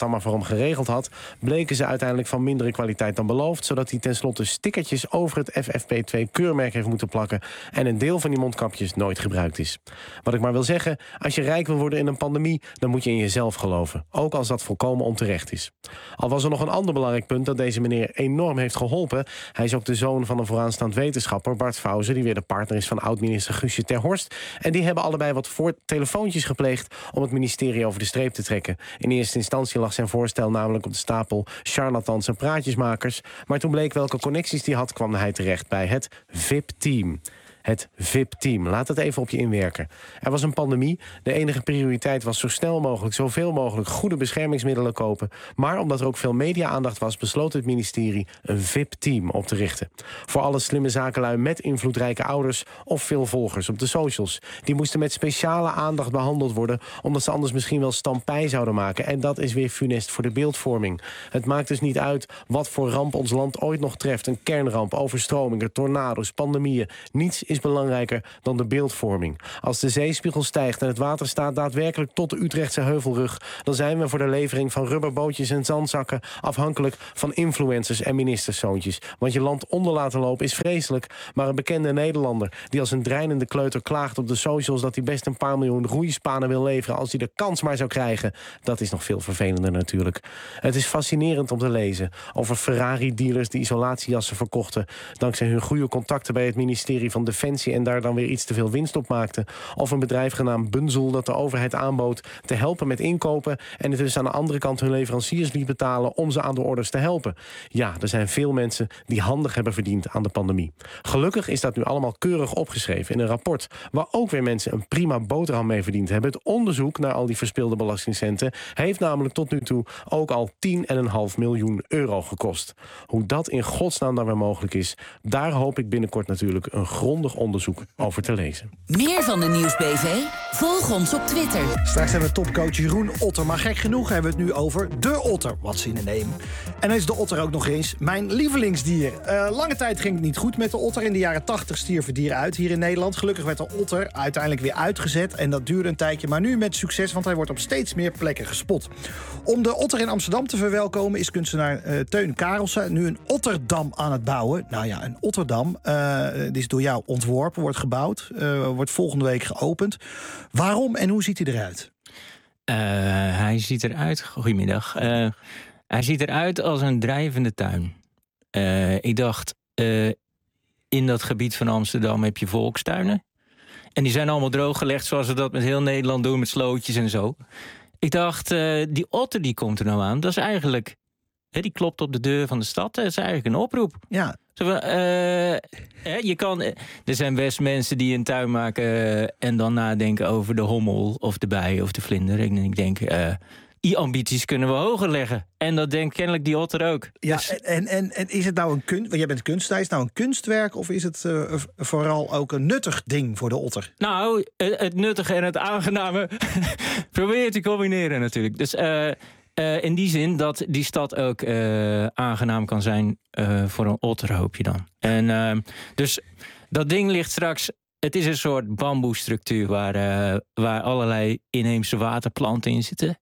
maar voor hem geregeld had, bleken ze uiteindelijk van mindere kwaliteit dan beloofd, zodat hij tenslotte stickertjes over het F F P twee keurmerk heeft moeten plakken en een deel van die mondkapjes nooit gebruikt is. Wat ik maar wil zeggen, als je rijk wil worden in een pandemie, dan moet je in jezelf geloven, ook als dat volkomen onterecht is. Al was er nog een ander belangrijk punt dat deze meneer enorm heeft geholpen. Hij is ook de zoon van een vooraanstaand wetenschapper, Bart Fauze, die weer de partner is van oud-minister Guusje ter Horst. En die hebben allebei wat voor telefoontjes gepleegd om het ministerie over de streep te trekken. In eerste instantie lag zijn voorstel namelijk op de stapel charlatans en praatjesmakers. Maar toen bleek welke connecties hij had, kwam hij terecht bij het V I P-team. Het V I P-team. Laat het even op je inwerken. Er was een pandemie. De enige prioriteit was zo snel mogelijk, zoveel mogelijk goede beschermingsmiddelen kopen. Maar omdat er ook veel media-aandacht was, besloot het ministerie een V I P-team op te richten. Voor alle slimme zakenlui met invloedrijke ouders of veel volgers op de socials. Die moesten met speciale aandacht behandeld worden, omdat ze anders misschien wel stampij zouden maken. En dat is weer funest voor de beeldvorming. Het maakt dus niet uit wat voor ramp ons land ooit nog treft. Een kernramp, overstromingen, tornado's, pandemieën. Niets is belangrijker dan de beeldvorming. Als de zeespiegel stijgt en het water staat daadwerkelijk tot de Utrechtse heuvelrug, dan zijn we voor de levering van rubberbootjes en zandzakken afhankelijk van influencers en ministerszoontjes. Want je land onder laten lopen is vreselijk, maar een bekende Nederlander die als een dreinende kleuter klaagt op de socials dat hij best een paar miljoen roeispanen wil leveren als hij de kans maar zou krijgen, dat is nog veel vervelender natuurlijk. Het is fascinerend om te lezen over Ferrari-dealers die isolatiejassen verkochten dankzij hun goede contacten bij het ministerie van Defensie en daar dan weer iets te veel winst op maakte. Of een bedrijf genaamd Bunzel dat de overheid aanbood te helpen met inkopen en het dus aan de andere kant hun leveranciers liet betalen om ze aan de orders te helpen. Ja, er zijn veel mensen die handig hebben verdiend aan de pandemie. Gelukkig is dat nu allemaal keurig opgeschreven in een rapport waar ook weer mensen een prima boterham mee verdiend hebben. Het onderzoek naar al die verspilde belastingcenten heeft namelijk tot nu toe ook al tien komma vijf miljoen euro gekost. Hoe dat in godsnaam dan weer mogelijk is, daar hoop ik binnenkort natuurlijk een grondig onderzoek over te lezen. Meer van de Nieuws-B V? Volg ons op Twitter. Straks hebben we topcoach Jeroen Otter. Maar gek genoeg hebben we het nu over de otter. Wat zin in nemen. En dan is de otter ook nog eens mijn lievelingsdier. Uh, lange tijd ging het niet goed met de otter. In de jaren tachtig stierf het dier uit hier in Nederland. Gelukkig werd de otter uiteindelijk weer uitgezet. En dat duurde een tijdje, maar nu met succes, want hij wordt op steeds meer plekken gespot. Om de otter in Amsterdam te verwelkomen is kunstenaar uh, Teun Karelsen nu een otterdam aan het bouwen. Nou ja, een otterdam. Uh, die is door jou ontworpen, wordt gebouwd. Uh, wordt volgende week geopend. Waarom en hoe ziet hij eruit? Uh, hij ziet eruit... Goedemiddag. Uh, hij ziet eruit als een drijvende tuin. Uh, ik dacht, uh, in dat gebied van Amsterdam heb je volkstuinen. En die zijn allemaal drooggelegd zoals we dat met heel Nederland doen, met slootjes en zo. Ik dacht, uh, die otter die komt er nou aan. Dat is eigenlijk... He, die klopt op de deur van de stad. Dat is eigenlijk een oproep. Ja. Zo van, uh, je kan, er zijn best mensen die een tuin maken uh, en dan nadenken over de hommel of de bij of de vlinder. En ik denk, uh, die ambities kunnen we hoger leggen. En dat denkt kennelijk die otter ook. Ja, dus... en, en, en is het nou een kunst? Want jij bent kunstenaar, is het nou een kunstwerk of is het uh, vooral ook een nuttig ding voor de otter? Nou, het nuttige en het aangename probeer te combineren natuurlijk. Dus... Uh, Uh, in die zin dat die stad ook uh, aangenaam kan zijn uh, voor een otter, hoop je dan. En uh, dus dat ding ligt straks... Het is een soort bamboestructuur waar, uh, waar allerlei inheemse waterplanten in zitten.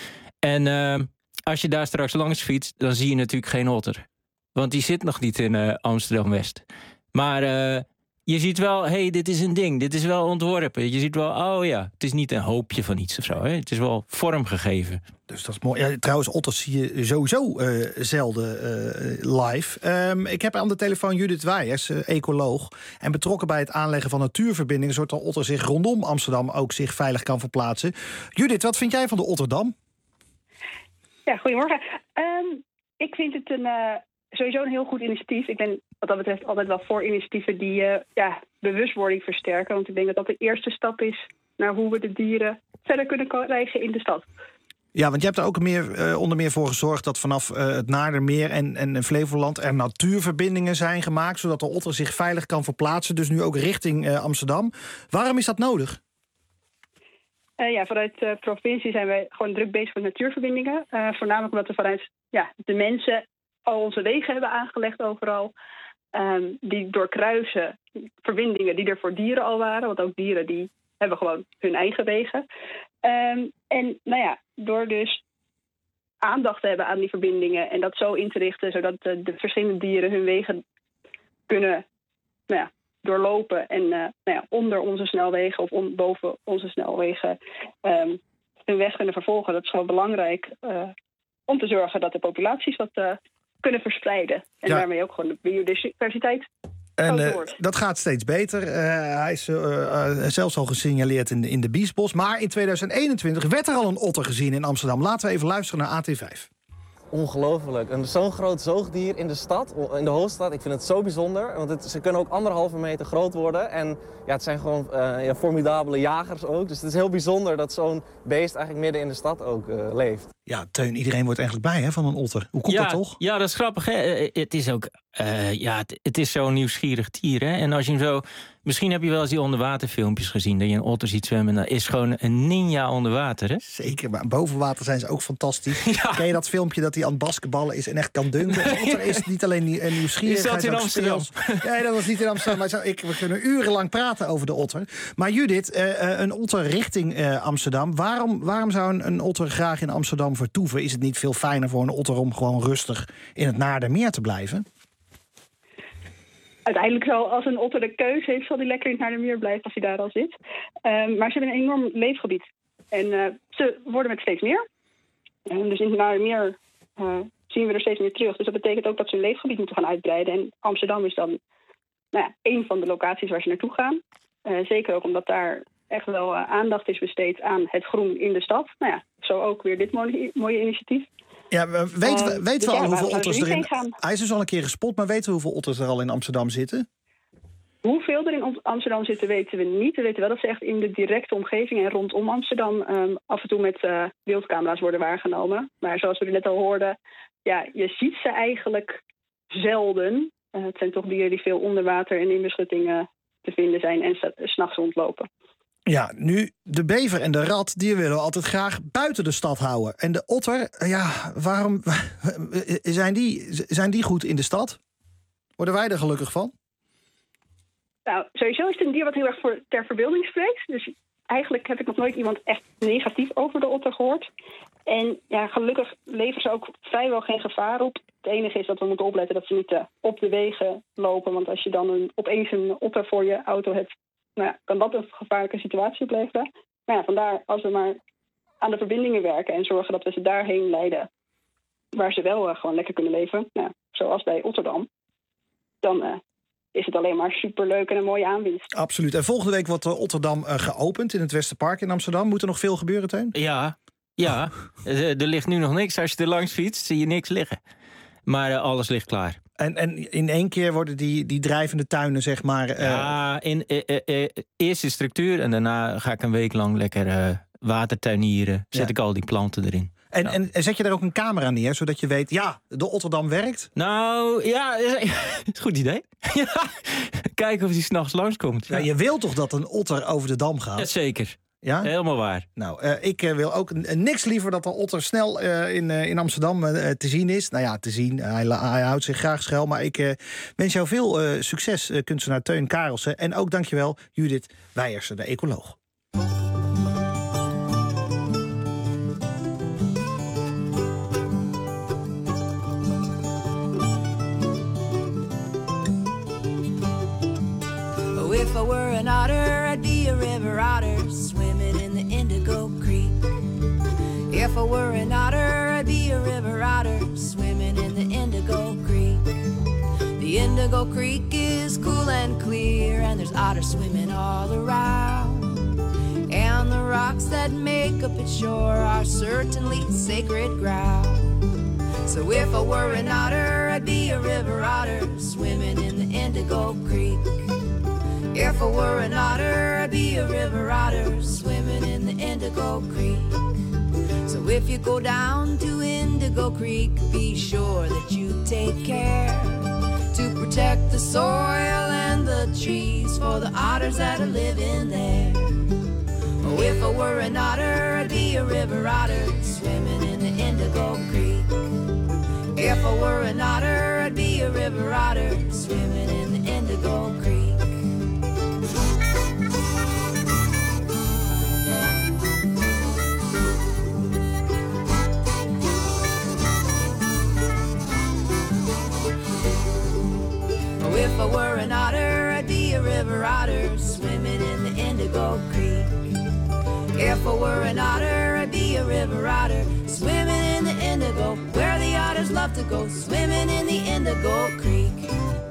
En uh, als je daar straks langs fietst, dan zie je natuurlijk geen otter. Want die zit nog niet in uh, Amsterdam-West. Maar uh, je ziet wel, hé, hey, dit is een ding. Dit is wel ontworpen. Je ziet wel, oh ja, het is niet een hoopje van iets of zo. Hè? Het is wel vormgegeven. Dus dat is mooi. Ja, trouwens, otters zie je sowieso uh, zelden uh, live. Um, ik heb aan de telefoon Judith Weijers, uh, ecoloog... en betrokken bij het aanleggen van natuurverbindingen... zodat de otter zich rondom Amsterdam ook zich veilig kan verplaatsen. Judith, wat vind jij van de Otterdam? Ja, goedemorgen. Um, ik vind het een, uh, sowieso een heel goed initiatief. Ik ben wat dat betreft altijd wel voor initiatieven die uh, ja, bewustwording versterken. Want ik denk dat dat de eerste stap is naar hoe we de dieren verder kunnen krijgen in de stad. Ja, want je hebt er ook meer, uh, onder meer voor gezorgd... dat vanaf uh, het Naardermeer en, en Flevoland er natuurverbindingen zijn gemaakt... zodat de otter zich veilig kan verplaatsen. Dus nu ook richting uh, Amsterdam. Waarom is dat nodig? Uh, ja, vanuit de provincie zijn wij gewoon druk bezig met natuurverbindingen. Uh, voornamelijk omdat we vanuit ja, de mensen al onze wegen hebben aangelegd overal. Um, die doorkruisen verbindingen die er voor dieren al waren. Want ook dieren die hebben gewoon hun eigen wegen. Um, en nou ja, door dus aandacht te hebben aan die verbindingen en dat zo in te richten, zodat de, de verschillende dieren hun wegen kunnen nou ja, doorlopen en uh, nou ja, onder onze snelwegen of on, boven onze snelwegen um, hun weg kunnen vervolgen. Dat is gewoon belangrijk uh, om te zorgen dat de populaties wat uh, kunnen verspreiden. En ja. daarmee ook gewoon de biodiversiteit En groter uh, wordt. dat gaat steeds beter. Uh, hij is uh, uh, zelfs al gesignaleerd in de, in de Biesbos. Maar in tweeduizend eenentwintig werd er al een otter gezien in Amsterdam. Laten we even luisteren naar A T vijf. Ongelooflijk. En zo'n groot zoogdier in de stad, in de hoofdstad. Ik vind het zo bijzonder. Want het, ze kunnen ook anderhalve meter groot worden. En ja, het zijn gewoon uh, ja, formidabele jagers ook. Dus het is heel bijzonder dat zo'n beest eigenlijk midden in de stad ook uh, leeft. Ja, Teun, iedereen wordt eigenlijk bij hè, van een otter. Hoe komt ja, dat toch? Ja, dat is grappig. Hè? Het is ook, uh, ja, het, het is zo'n nieuwsgierig dier. Hè? En als je hem zo, misschien heb je wel eens die onderwaterfilmpjes gezien, dat je een otter ziet zwemmen. Dat is gewoon een ninja onder water. Hè? Zeker, maar boven water zijn ze ook fantastisch. Ja. Ken je dat filmpje dat hij aan het basketballen is en echt kan dunken? Een otter is niet alleen nieuwsgierig. Is dat in Amsterdam? Nee, dat was niet in Amsterdam. Maar zo, ik, we kunnen urenlang praten over de otter. Maar Judith, uh, een otter richting uh, Amsterdam. Waarom, waarom zou een, een otter graag in Amsterdam vertoeven? Is het niet veel fijner voor een otter om gewoon rustig in het Naardermeer te blijven? Uiteindelijk zal, als een otter de keuze heeft, zal hij lekker in het Naardermeer blijven als hij daar al zit. Um, maar ze hebben een enorm leefgebied. En uh, ze worden met steeds meer. Um, dus in het Naardermeer uh, zien we er steeds meer terug. Dus dat betekent ook dat ze hun leefgebied moeten gaan uitbreiden. En Amsterdam is dan nou ja, een van de locaties waar ze naartoe gaan. Uh, zeker ook omdat daar echt wel uh, aandacht is besteed aan het groen in de stad. Nou ja, zo ook weer dit mooie, mooie initiatief. Ja, weten we, uh, weten dus we al ja, hoeveel we otters erin... gaan. Hij is dus al een keer gespot, maar weten we hoeveel otters er al in Amsterdam zitten? Hoeveel er in Amsterdam zitten, weten we niet. We weten wel dat ze echt in de directe omgeving en rondom Amsterdam um, af en toe met uh, beeldcamera's worden waargenomen. Maar zoals we net al hoorden, ja, je ziet ze eigenlijk zelden. Uh, het zijn toch dieren die veel onder water en in beschutting uh, te vinden zijn en s- 's nachts rondlopen. Ja, nu, de bever en de rat, die willen we altijd graag buiten de stad houden. En de otter, ja, waarom zijn die, zijn die goed in de stad? Worden wij er gelukkig van? Nou, sowieso is het een dier wat heel erg voor, ter verbeelding spreekt. Dus eigenlijk heb ik nog nooit iemand echt negatief over de otter gehoord. En ja, gelukkig leveren ze ook vrijwel geen gevaar op. Het enige is dat we moeten opletten dat ze niet uh, op de wegen lopen. Want als je dan een, opeens een otter voor je auto hebt, nou ja, kan dat een gevaarlijke situatie opleveren. Maar ja, vandaar als we maar aan de verbindingen werken en zorgen dat we ze daarheen leiden waar ze wel uh, gewoon lekker kunnen leven. Nou, zoals bij Otterdam. Dan uh, is het alleen maar superleuk en een mooie aanwinst. Absoluut. En volgende week wordt Otterdam uh, geopend in het Westerpark in Amsterdam. Moet er nog veel gebeuren, Teun? Ja, ja. Oh. Er, er ligt nu nog niks. Als je er langs fietst, zie je niks liggen. Maar uh, alles ligt klaar. En, en in één keer worden die, die drijvende tuinen, zeg maar... Uh... Ja, in, uh, uh, uh, eerst de structuur en daarna ga ik een week lang lekker uh, watertuinieren. Zet ja. ik al die planten erin. En, nou. en, en zet je daar ook een camera neer, zodat je weet... ja, de Otterdam werkt? Nou, ja, is een goed idee. Kijken of hij 's nachts langskomt. Ja. Ja, je wil toch dat een otter over de dam gaat? Ja, zeker. Ja? Helemaal waar. Nou, uh, ik uh, wil ook uh, niks liever dat de otter snel uh, in, uh, in Amsterdam uh, te zien is. Nou ja, te zien. Uh, hij, hij houdt zich graag schuil. Maar ik uh, wens jou veel uh, succes, uh, kunstenaar Teun Karelsen. En ook dankjewel, Judith Weijersen, de ecoloog. If I were an otter, I'd be a river otter, swimming in the Indigo Creek. If I were an otter, I'd be a river otter, swimming in the Indigo Creek. The Indigo Creek is cool and clear, and there's otters swimming all around. And the rocks that make up its shore are certainly sacred ground. So if I were an otter, I'd be a river otter, swimming in the Indigo Creek. If I were an otter, I'd be a river otter, swimming in the Indigo Creek. So if you go down to Indigo Creek, be sure that you take care to protect the soil and the trees for the otters that are living there. Oh, if I were an otter, I'd be a river otter, swimming in the Indigo Creek. If I were an otter, I'd be a river otter, swimming in the Indigo Creek. I were an otter, I'd be a river otter, swimming in the Indigo Creek. If I were an otter, I'd be a river otter, swimming in the Indigo, where the otters love to go, swimming in the Indigo Creek.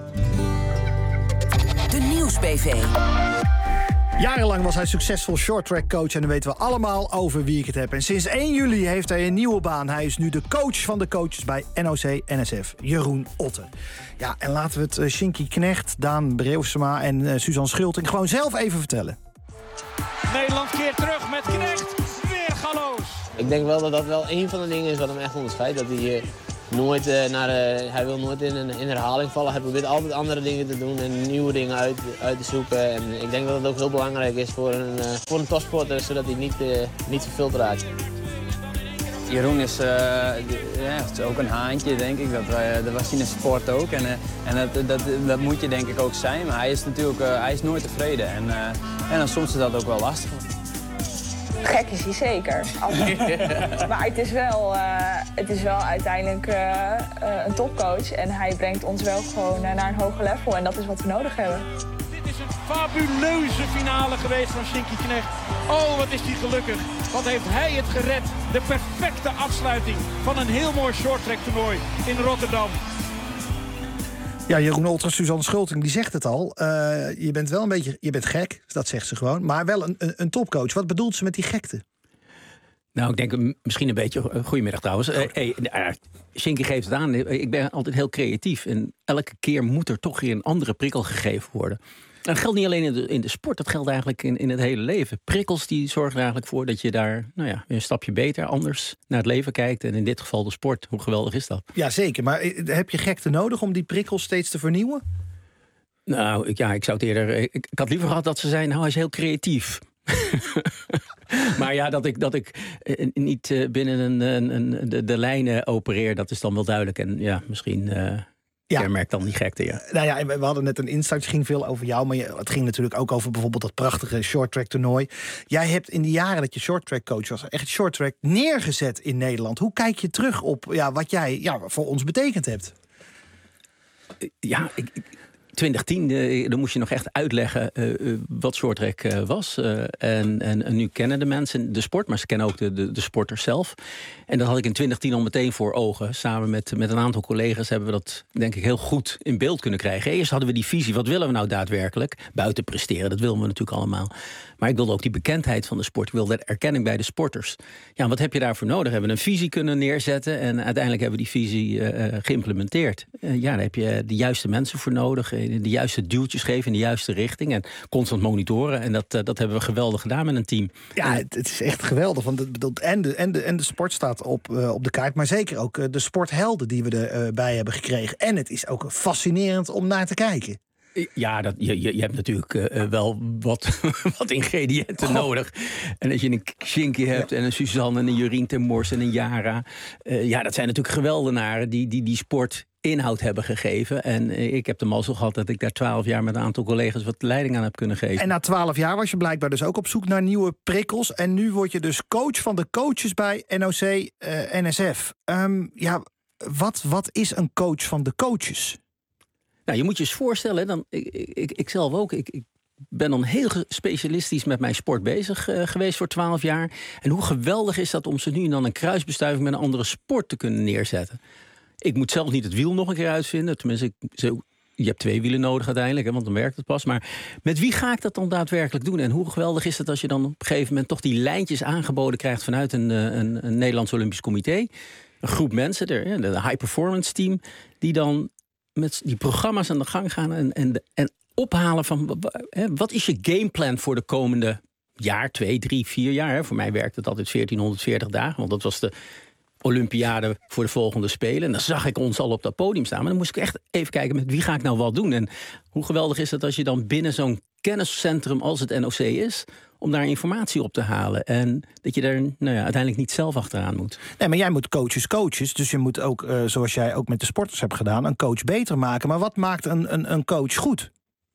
De Nieuwsbv. Jarenlang was hij succesvol shorttrack coach en dan weten we allemaal over wie ik het heb. En sinds één juli heeft hij een nieuwe baan. Hij is nu de coach van de coaches bij N O C N S F, Jeroen Otten. Ja, en laten we het uh, Shinky Knecht, Daan Breusema en uh, Suzanne Schulting gewoon zelf even vertellen. Nederland keert terug met Knecht, weer galoos. Ik denk wel dat dat wel een van de dingen is wat hem echt onderscheidt. Dat hij uh, nooit uh, naar de, hij wil nooit in een in herhaling vallen. Hij probeert altijd andere dingen te doen en nieuwe dingen uit, uit te zoeken. En ik denk dat het ook heel belangrijk is voor een, uh, voor een topsporter, zodat hij niet, uh, niet verveeld raakt. Jeroen is, uh, ja, is ook een haantje, denk ik. Dat, uh, dat was hij in de sport ook. En, uh, en dat, dat, dat moet je denk ik ook zijn. Maar hij is natuurlijk uh, hij is nooit tevreden. En, uh, en dan soms is dat ook wel lastig. Gek is hij zeker. Maar het is wel, uh, het is wel uiteindelijk uh, uh, een topcoach. En hij brengt ons wel gewoon uh, naar een hoger level. En dat is wat we nodig hebben. Dit is een fabuleuze finale geweest van Shinky Knecht. Oh, wat is hij gelukkig. Wat heeft hij het gered. De perfecte afsluiting van een heel mooi shorttrack toernooi in Rotterdam. Ja, Jeroen Otten, Suzanne Schulting, die zegt het al. Uh, je bent wel een beetje, je bent gek, dat zegt ze gewoon. Maar wel een, een, een topcoach. Wat bedoelt ze met die gekte? Nou, ik denk misschien een beetje... Goedemiddag trouwens. Uh, hey, uh, Shinky geeft het aan. Ik ben altijd heel creatief. En elke keer moet er toch weer een andere prikkel gegeven worden. En dat geldt niet alleen in de, in de sport, dat geldt eigenlijk in, in het hele leven. Prikkels die zorgen er eigenlijk voor dat je daar nou ja, een stapje beter, anders naar het leven kijkt. En in dit geval de sport. Hoe geweldig is dat? Ja, zeker. Maar heb je gekte nodig om die prikkels steeds te vernieuwen? Nou, ik, ja, ik zou het eerder... Ik, ik had liever gehad dat ze zei, nou, hij is heel creatief. Maar ja, dat ik, dat ik uh, niet uh, binnen een, een, een, de, de lijnen opereer, dat is dan wel duidelijk. En ja, misschien... Uh, Ja, merkt dan die gekte, ja. Nou ja, we hadden net een insight, het ging veel over jou, maar het ging natuurlijk ook over bijvoorbeeld dat prachtige shorttrack toernooi. Jij hebt in de jaren dat je shorttrack coach was, echt shorttrack neergezet in Nederland. Hoe kijk je terug op ja, wat jij ja, voor ons betekend hebt? Ja, ik... ik... twintig tien, uh, dan moest je nog echt uitleggen uh, uh, wat shorttrack uh, was. Uh, en, en, en nu kennen de mensen de sport, maar ze kennen ook de, de, de sporters zelf. En dat had ik in twintig tien al meteen voor ogen. Samen met, met een aantal collega's hebben we dat denk ik heel goed in beeld kunnen krijgen. Eerst hadden we die visie, wat willen we nou daadwerkelijk? Buiten presteren, dat willen we natuurlijk allemaal. Maar ik wilde ook die bekendheid van de sport. Ik wilde erkenning bij de sporters. Ja, wat heb je daarvoor nodig? We hebben een visie kunnen neerzetten en uiteindelijk hebben we die visie uh, geïmplementeerd. Uh, ja, daar heb je de juiste mensen voor nodig. De juiste duwtjes geven in de juiste richting. En constant monitoren. En dat, uh, dat hebben we geweldig gedaan met een team. Ja, het, het is echt geweldig. Want het, het, en, de, en, de, en de sport staat op, uh, op de kaart. Maar zeker ook uh, de sporthelden die we erbij uh, hebben gekregen. En het is ook fascinerend om naar te kijken. Ja, dat, je, je hebt natuurlijk uh, wel wat, wat ingrediënten oh. nodig. En als je een Shinky hebt ja. en een Suzanne en een Jorien ten Mors en een Yara. Uh, ja, dat zijn natuurlijk geweldenaren die die, die sport inhoud hebben gegeven. En uh, ik heb de mazzel gehad dat ik daar twaalf jaar met een aantal collega's wat leiding aan heb kunnen geven. En na twaalf jaar was je blijkbaar dus ook op zoek naar nieuwe prikkels. En nu word je dus coach van de coaches bij N O C uh, N S F. Um, ja, wat, wat is een coach van de coaches? Nou, je moet je eens voorstellen, dan, ik, ik, ik zelf ook, ik, ik ben dan heel specialistisch met mijn sport bezig uh, geweest voor twaalf jaar. En hoe geweldig is dat om ze nu en dan een kruisbestuiving met een andere sport te kunnen neerzetten. Ik moet zelf niet het wiel nog een keer uitvinden. Tenminste, ik, zo, je hebt twee wielen nodig uiteindelijk, hè, want dan werkt het pas. Maar met wie ga ik dat dan daadwerkelijk doen? En hoe geweldig is het als je dan op een gegeven moment toch die lijntjes aangeboden krijgt vanuit een, een, een Nederlands Olympisch Comité. Een groep mensen, er, de high performance team, die dan met die programma's aan de gang gaan en, en, en ophalen van hè, wat is je gameplan voor de komende jaar, twee, drie, vier jaar. Hè? Voor mij werkte het altijd veertienhonderdveertig dagen, want dat was de Olympiade voor de volgende Spelen. En dan zag ik ons al op dat podium staan. Maar dan moest ik echt even kijken met wie ga ik nou wat doen. En hoe geweldig is het als je dan binnen zo'n kenniscentrum als het N O C is, om daar informatie op te halen. En dat je daar nou ja, uiteindelijk niet zelf achteraan moet. Nee, maar jij moet coaches coaches. Dus je moet ook, uh, zoals jij ook met de sporters hebt gedaan, een coach beter maken. Maar wat maakt een, een, een coach goed?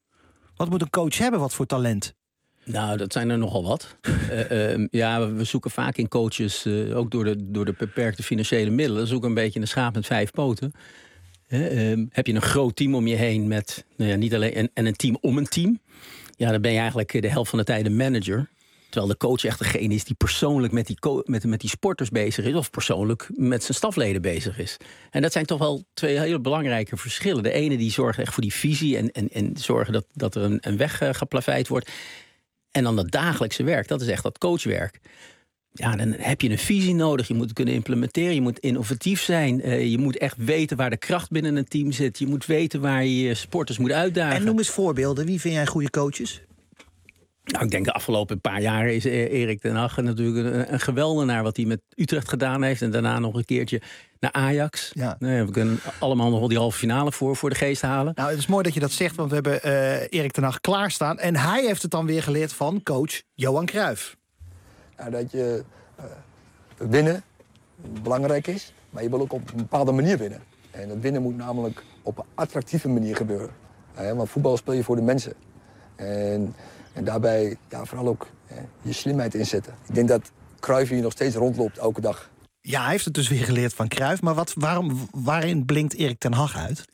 Wat moet een coach hebben, wat voor talent? Nou, dat zijn er nogal wat. uh, uh, ja, we zoeken vaak in coaches, uh, ook door de, door de beperkte financiële middelen, zoeken een beetje een schaap met vijf poten. Uh, um, heb je een groot team om je heen met nou ja, niet alleen en, en een team om een team. Ja, dan ben je eigenlijk de helft van de tijd een manager. Terwijl de coach echt degene is die persoonlijk met die, co- met, met die sporters bezig is. Of persoonlijk met zijn stafleden bezig is. En dat zijn toch wel twee hele belangrijke verschillen. De ene die zorgt echt voor die visie en, en, en zorgen dat, dat er een, een weg uh, geplaveid wordt. En dan dat dagelijkse werk, dat is echt dat coachwerk. Ja, dan heb je een visie nodig. Je moet het kunnen implementeren. Je moet innovatief zijn. Uh, je moet echt weten waar de kracht binnen een team zit. Je moet weten waar je je sporters moet uitdagen. En noem eens voorbeelden. Wie vind jij goede coaches? Nou, ik denk de afgelopen paar jaar is Erik ten Hag natuurlijk een, een geweldenaar wat hij met Utrecht gedaan heeft. En daarna nog een keertje naar Ajax. Ja. Nou, we kunnen allemaal nog wel die halve finale voor, voor de geest halen. Nou, het is mooi dat je dat zegt, want we hebben uh, Erik ten Hag klaarstaan. En hij heeft het dan weer geleerd van coach Johan Cruijff. Nou, dat je uh, winnen belangrijk is, maar je wil ook op een bepaalde manier winnen. En dat winnen moet namelijk op een attractieve manier gebeuren. Uh, want voetbal speel je voor de mensen. En, en daarbij ja, vooral ook uh, je slimheid inzetten. Ik denk dat Cruijff hier nog steeds rondloopt elke dag. Ja, hij heeft het dus weer geleerd van Cruijff. Maar wat, waarom, waarin blinkt Erik ten Hag uit?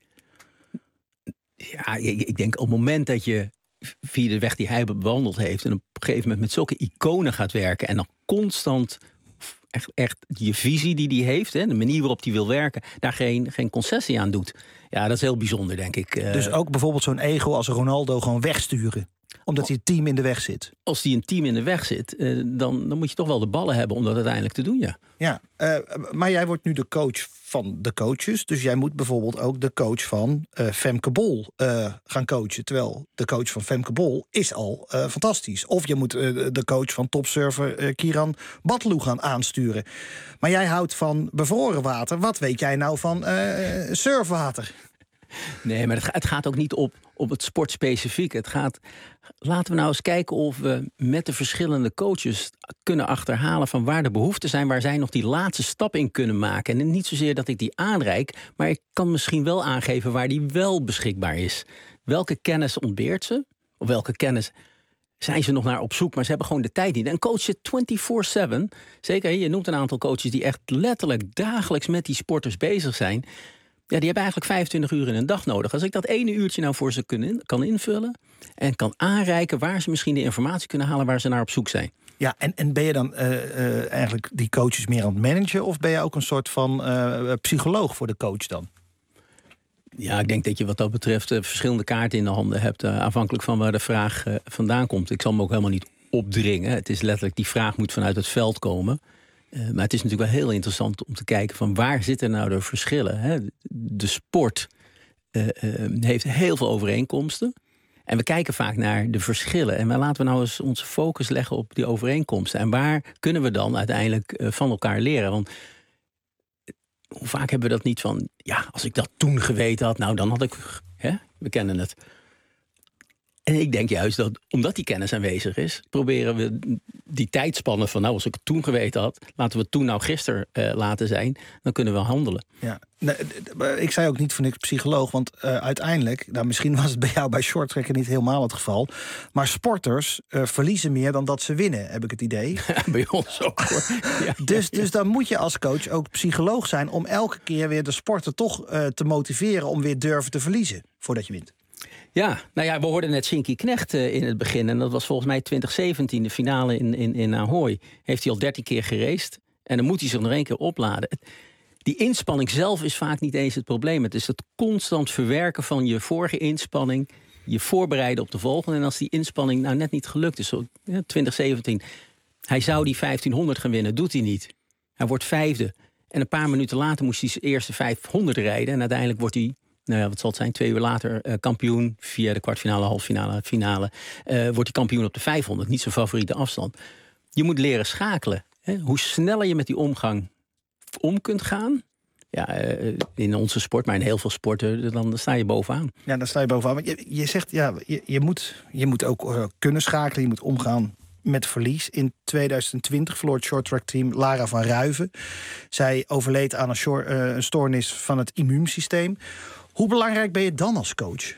Ja, ik, ik denk op het moment dat je via de weg die hij bewandeld heeft en op een gegeven moment met zulke iconen gaat werken en dan constant echt, echt je visie die hij heeft, hè, de manier waarop hij wil werken, daar geen, geen concessie aan doet. Ja, dat is heel bijzonder, denk ik. Dus ook bijvoorbeeld zo'n ego als Ronaldo gewoon wegsturen, omdat hij het team in de weg zit. Als die een team in de weg zit, uh, dan, dan moet je toch wel de ballen hebben om dat uiteindelijk te doen, ja. Ja, uh, maar jij wordt nu de coach van de coaches. Dus jij moet bijvoorbeeld ook de coach van uh, Femke Bol uh, gaan coachen. Terwijl de coach van Femke Bol is al uh, fantastisch. Of je moet uh, de coach van topsurfer uh, Kiran Batlu gaan aansturen. Maar jij houdt van bevroren water. Wat weet jij nou van uh, surfwater? Nee, maar het, het gaat ook niet op, op het sportspecifiek. Het gaat, laten we nou eens kijken of we met de verschillende coaches kunnen achterhalen van waar de behoeften zijn, waar zij nog die laatste stap in kunnen maken. En niet zozeer dat ik die aanreik, maar ik kan misschien wel aangeven waar die wel beschikbaar is. Welke kennis ontbeert ze? Of welke kennis zijn ze nog naar op zoek, maar ze hebben gewoon de tijd niet. En coach zit vierentwintig zeven. Zeker, je noemt een aantal coaches die echt letterlijk dagelijks met die sporters bezig zijn. Ja, die hebben eigenlijk vijfentwintig uur in een dag nodig. Als ik dat ene uurtje nou voor ze kun, kan invullen en kan aanreiken waar ze misschien de informatie kunnen halen waar ze naar op zoek zijn. Ja, en, en ben je dan uh, uh, eigenlijk die coaches meer aan het managen, of ben je ook een soort van uh, psycholoog voor de coach dan? Ja, ik denk dat je wat dat betreft uh, verschillende kaarten in de handen hebt, uh, afhankelijk van waar de vraag uh, vandaan komt. Ik zal hem ook helemaal niet opdringen. Het is letterlijk, die vraag moet vanuit het veld komen. Uh, maar het is natuurlijk wel heel interessant om te kijken van waar zitten nou de verschillen. Hè? De sport uh, uh, heeft heel veel overeenkomsten. En we kijken vaak naar de verschillen. En laten we nou eens onze focus leggen op die overeenkomsten. En waar kunnen we dan uiteindelijk uh, van elkaar leren? Want hoe vaak hebben we dat niet van, ja, als ik dat toen geweten had, nou dan had ik, hè? We kennen het. En ik denk juist dat, omdat die kennis aanwezig is, proberen we die tijdspannen van, nou, als ik het toen geweten had, laten we het toen nou gisteren uh, laten zijn, dan kunnen we handelen. Ja, nee, ik zei ook niet voor niks psycholoog, want uh, uiteindelijk, nou, misschien was het bij jou bij shorttrekken niet helemaal het geval, maar sporters uh, verliezen meer dan dat ze winnen, heb ik het idee. Bij ons ook, hoor. Ja, dus, ja, ja. dus dan moet je als coach ook psycholoog zijn om elke keer weer de sporter toch uh, te motiveren om weer durven te verliezen voordat je wint. Ja, nou ja, we hoorden net Shinky Knecht uh, in het begin. En dat was volgens mij twintig zeventien, de finale in, in, in Ahoy. Heeft hij al dertien keer geraced. En dan moet hij zich nog één keer opladen. Die inspanning zelf is vaak niet eens het probleem. Het is het constant verwerken van je vorige inspanning. Je voorbereiden op de volgende. En als die inspanning nou net niet gelukt is, zo ja, twintig zeventien. Hij zou die vijftienhonderd gaan winnen, doet hij niet. Hij wordt vijfde. En een paar minuten later moest hij zijn eerste vijfhonderd rijden. En uiteindelijk wordt hij, nou ja, wat zal het zijn, twee uur later uh, kampioen. Via de kwartfinale, halffinale, finale. Uh, wordt hij kampioen op de vijfhonderd. Niet zijn favoriete afstand. Je moet leren schakelen. Hè? Hoe sneller je met die omgang om kunt gaan. Ja, uh, in onze sport, maar in heel veel sporten, dan sta je bovenaan. Ja, dan sta je bovenaan. Maar je, je zegt, ja, je, je, moet, je moet ook uh, kunnen schakelen. Je moet omgaan met verlies. In tweeduizend twintig verloor het shorttrackteam Lara van Ruiven. Zij overleed aan een, short, uh, een stoornis van het immuunsysteem. Hoe belangrijk ben je dan als coach?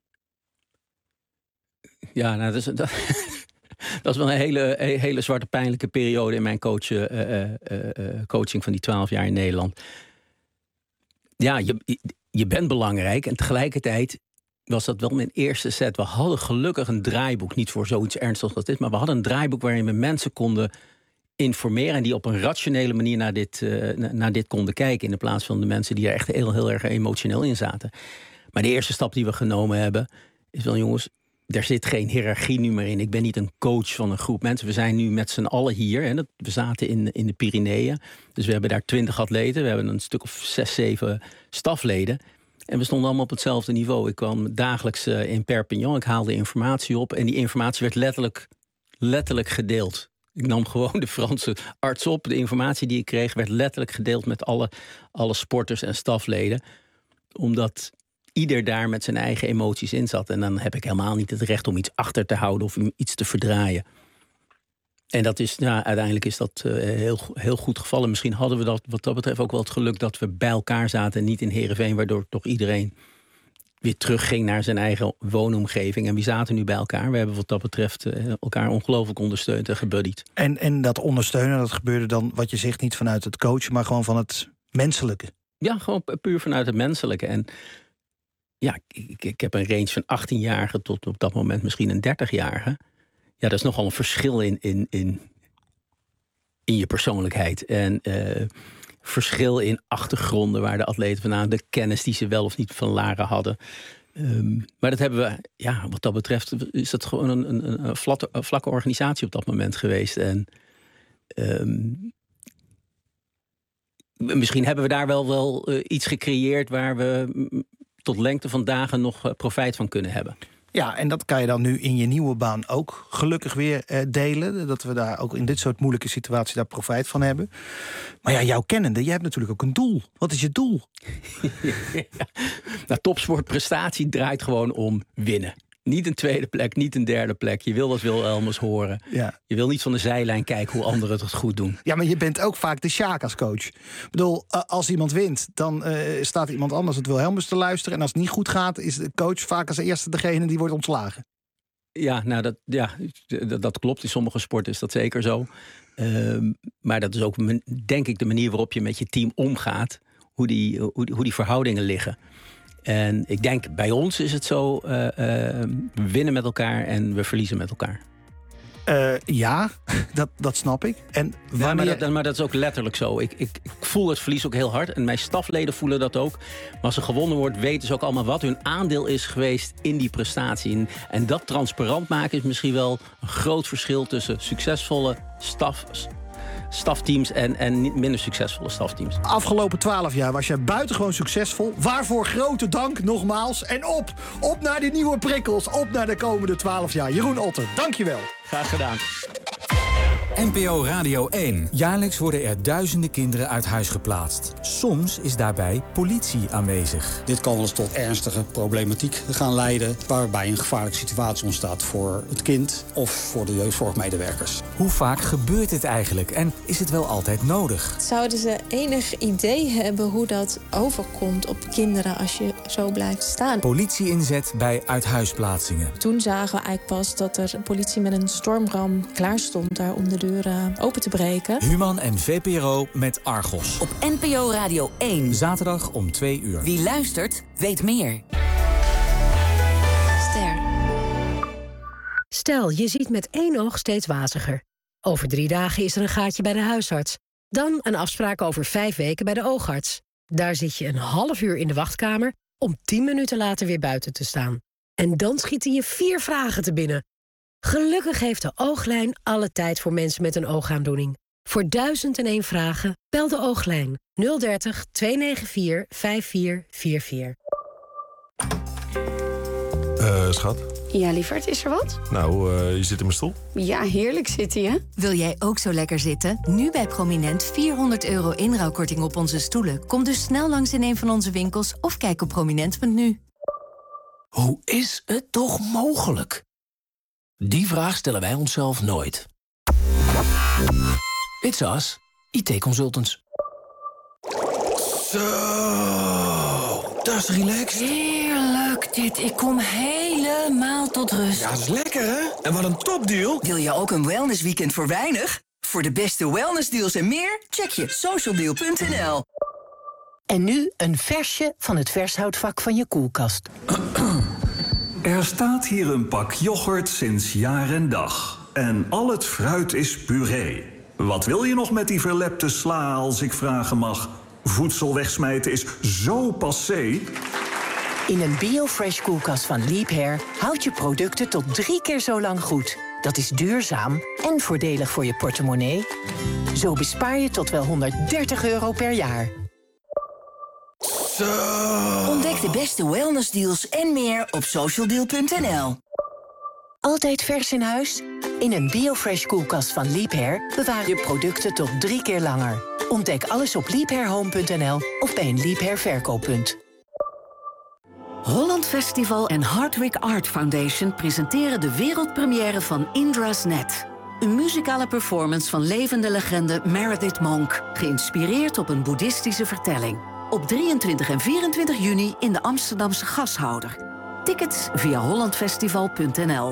Ja, nou, dat is, dat, dat is wel een hele, hele zwarte pijnlijke periode in mijn coach, uh, uh, uh, coaching van die twaalf jaar in Nederland. Ja, je, je bent belangrijk en tegelijkertijd was dat wel mijn eerste set. We hadden gelukkig een draaiboek, niet voor zoiets ernstigs als dit, maar we hadden een draaiboek waarin we mensen konden informeren en die op een rationele manier naar dit, uh, naar dit konden kijken, in de plaats van de mensen die er echt heel, heel erg emotioneel in zaten. Maar de eerste stap die we genomen hebben is wel, jongens, er zit geen hiërarchie nu meer in. Ik ben niet een coach van een groep mensen. We zijn nu met z'n allen hier. Hè. We zaten in, in de Pyreneeën. Dus we hebben daar twintig atleten. We hebben een stuk of zes, zeven stafleden. En we stonden allemaal op hetzelfde niveau. Ik kwam dagelijks uh, in Perpignan. Ik haalde informatie op. En die informatie werd letterlijk, letterlijk gedeeld. Ik nam gewoon de Franse arts op. De informatie die ik kreeg werd letterlijk gedeeld met alle, alle sporters en stafleden. Omdat ieder daar met zijn eigen emoties in zat. En dan heb ik helemaal niet het recht om iets achter te houden of iets te verdraaien. En dat is, nou, uiteindelijk is dat uh, heel, heel goed gevallen. Misschien hadden we dat wat dat betreft ook wel het geluk dat we bij elkaar zaten en niet in Heerenveen, waardoor toch iedereen weer terugging naar zijn eigen woonomgeving. En we zaten nu bij elkaar. We hebben wat dat betreft uh, elkaar ongelooflijk ondersteund en gebuddied. En, en dat ondersteunen, dat gebeurde dan, wat je zegt, niet vanuit het coachen, maar gewoon van het menselijke. Ja, gewoon puur vanuit het menselijke. En ja, ik, ik heb een range van achttienjarigen tot op dat moment misschien een dertigjarige. Ja, dat is nogal een verschil in, in, in, in je persoonlijkheid. En uh, verschil in achtergronden waar de atleten vandaan, de kennis die ze wel of niet van laren hadden. Um, maar dat hebben we, ja, wat dat betreft, is dat gewoon een, een, een, vlakke, een vlakke organisatie op dat moment geweest. En um, misschien hebben we daar wel, wel uh, iets gecreëerd waar we m, tot lengte van dagen nog uh, profijt van kunnen hebben. Ja, en dat kan je dan nu in je nieuwe baan ook gelukkig weer uh, delen. Dat we daar ook in dit soort moeilijke situaties daar profijt van hebben. Maar ja, jouw kennende, jij hebt natuurlijk ook een doel. Wat is je doel? ja. Nou, topsportprestatie draait gewoon om winnen. Niet een tweede plek, niet een derde plek. Je wil wat Wil Elmers horen. Ja. Je wil niet van de zijlijn kijken hoe anderen het goed doen. Ja, maar je bent ook vaak de Sjaak als coach. Ik bedoel, als iemand wint, dan uh, staat iemand anders het Wil Elmers te luisteren. En als het niet goed gaat, is de coach vaak als eerste degene die wordt ontslagen. Ja, nou dat, ja, dat, dat klopt. In sommige sporten is dat zeker zo. Uh, maar dat is ook, denk ik, de manier waarop je met je team omgaat. Hoe die, hoe, hoe die verhoudingen liggen. En ik denk, bij ons is het zo, uh, uh, we winnen met elkaar en we verliezen met elkaar. Uh, ja, dat, dat snap ik. En wanneer... ja, maar, dat, maar dat is ook letterlijk zo. Ik, ik, ik voel het verlies ook heel hard. En mijn stafleden voelen dat ook. Maar als er gewonnen wordt, weten ze ook allemaal wat hun aandeel is geweest in die prestatie. En, en dat transparant maken is misschien wel een groot verschil tussen succesvolle staf... stafteams en, en niet minder succesvolle stafteams. Afgelopen twaalf jaar was je buitengewoon succesvol. Waarvoor grote dank nogmaals. En op, op naar die nieuwe prikkels. Op naar de komende twaalf jaar. Jeroen Otter, dank je wel. Graag gedaan. N P O Radio één. Jaarlijks worden er duizenden kinderen uit huis geplaatst. Soms is daarbij politie aanwezig. Dit kan wel eens tot ernstige problematiek gaan leiden, waarbij een gevaarlijke situatie ontstaat voor het kind of voor de jeugdzorgmedewerkers. Hoe vaak gebeurt dit eigenlijk en is het wel altijd nodig? Zouden ze enig idee hebben hoe dat overkomt op kinderen als je zo blijft staan? Politie-inzet bij uithuisplaatsingen. Toen zagen we eigenlijk pas dat er politie met een stormram klaar stond daar om de deur open te breken. Human en V P R O met Argos. Op N P O Radio één. Zaterdag om twee uur. Wie luistert, weet meer. Ster. Stel, je ziet met één oog steeds waziger. Over drie dagen is er een gaatje bij de huisarts. Dan een afspraak over vijf weken bij de oogarts. Daar zit je een half uur in de wachtkamer om tien minuten later weer buiten te staan. En dan schieten je vier vragen te binnen. Gelukkig heeft de Ooglijn alle tijd voor mensen met een oogaandoening. Voor duizend en één vragen, bel de Ooglijn nul dertig, tweehonderdvier, vijftig vier vierentveertig. Uh, schat? Ja, lieverd, is er wat? Nou, uh, je zit in mijn stoel. Ja, heerlijk zitten, hè? Wil jij ook zo lekker zitten? Nu bij Prominent vierhonderd euro inruilkorting op onze stoelen. Kom dus snel langs in een van onze winkels of kijk op prominent punt n u. Hoe is het toch mogelijk? Die vraag stellen wij onszelf nooit. It's us, I T-consultants. Zo, dat is relaxed. Heerlijk dit. Ik kom helemaal tot rust. Ja, dat is lekker, hè? En wat een topdeal. Wil je ook een wellnessweekend voor weinig? Voor de beste wellnessdeals en meer, check je socialdeal punt n l. En nu een versje van het vershoutvak van je koelkast. Er staat hier een pak yoghurt sinds jaar en dag. En al het fruit is puree. Wat wil je nog met die verlepte sla, als ik vragen mag? Voedsel wegsmijten is zo passé. In een BioFresh koelkast van Leap Hair houd je producten tot drie keer zo lang goed. Dat is duurzaam en voordelig voor je portemonnee. Zo bespaar je tot wel honderddertig euro per jaar. Zo. Ontdek de beste wellnessdeals en meer op socialdeal punt n l. Altijd vers in huis? In een BioFresh koelkast van Leap Hair bewaar je producten tot drie keer langer. Ontdek alles op leap hair home punt n l of bij een Leap Hair verkooppunt. Holland Festival en Hardwick Art Foundation presenteren de wereldpremière van Indra's Net. Een muzikale performance van levende legende Meredith Monk, geïnspireerd op een boeddhistische vertelling. Op drieëntwintig en vierentwintig juni in de Amsterdamse Gashouder. Tickets via holland festival punt n l.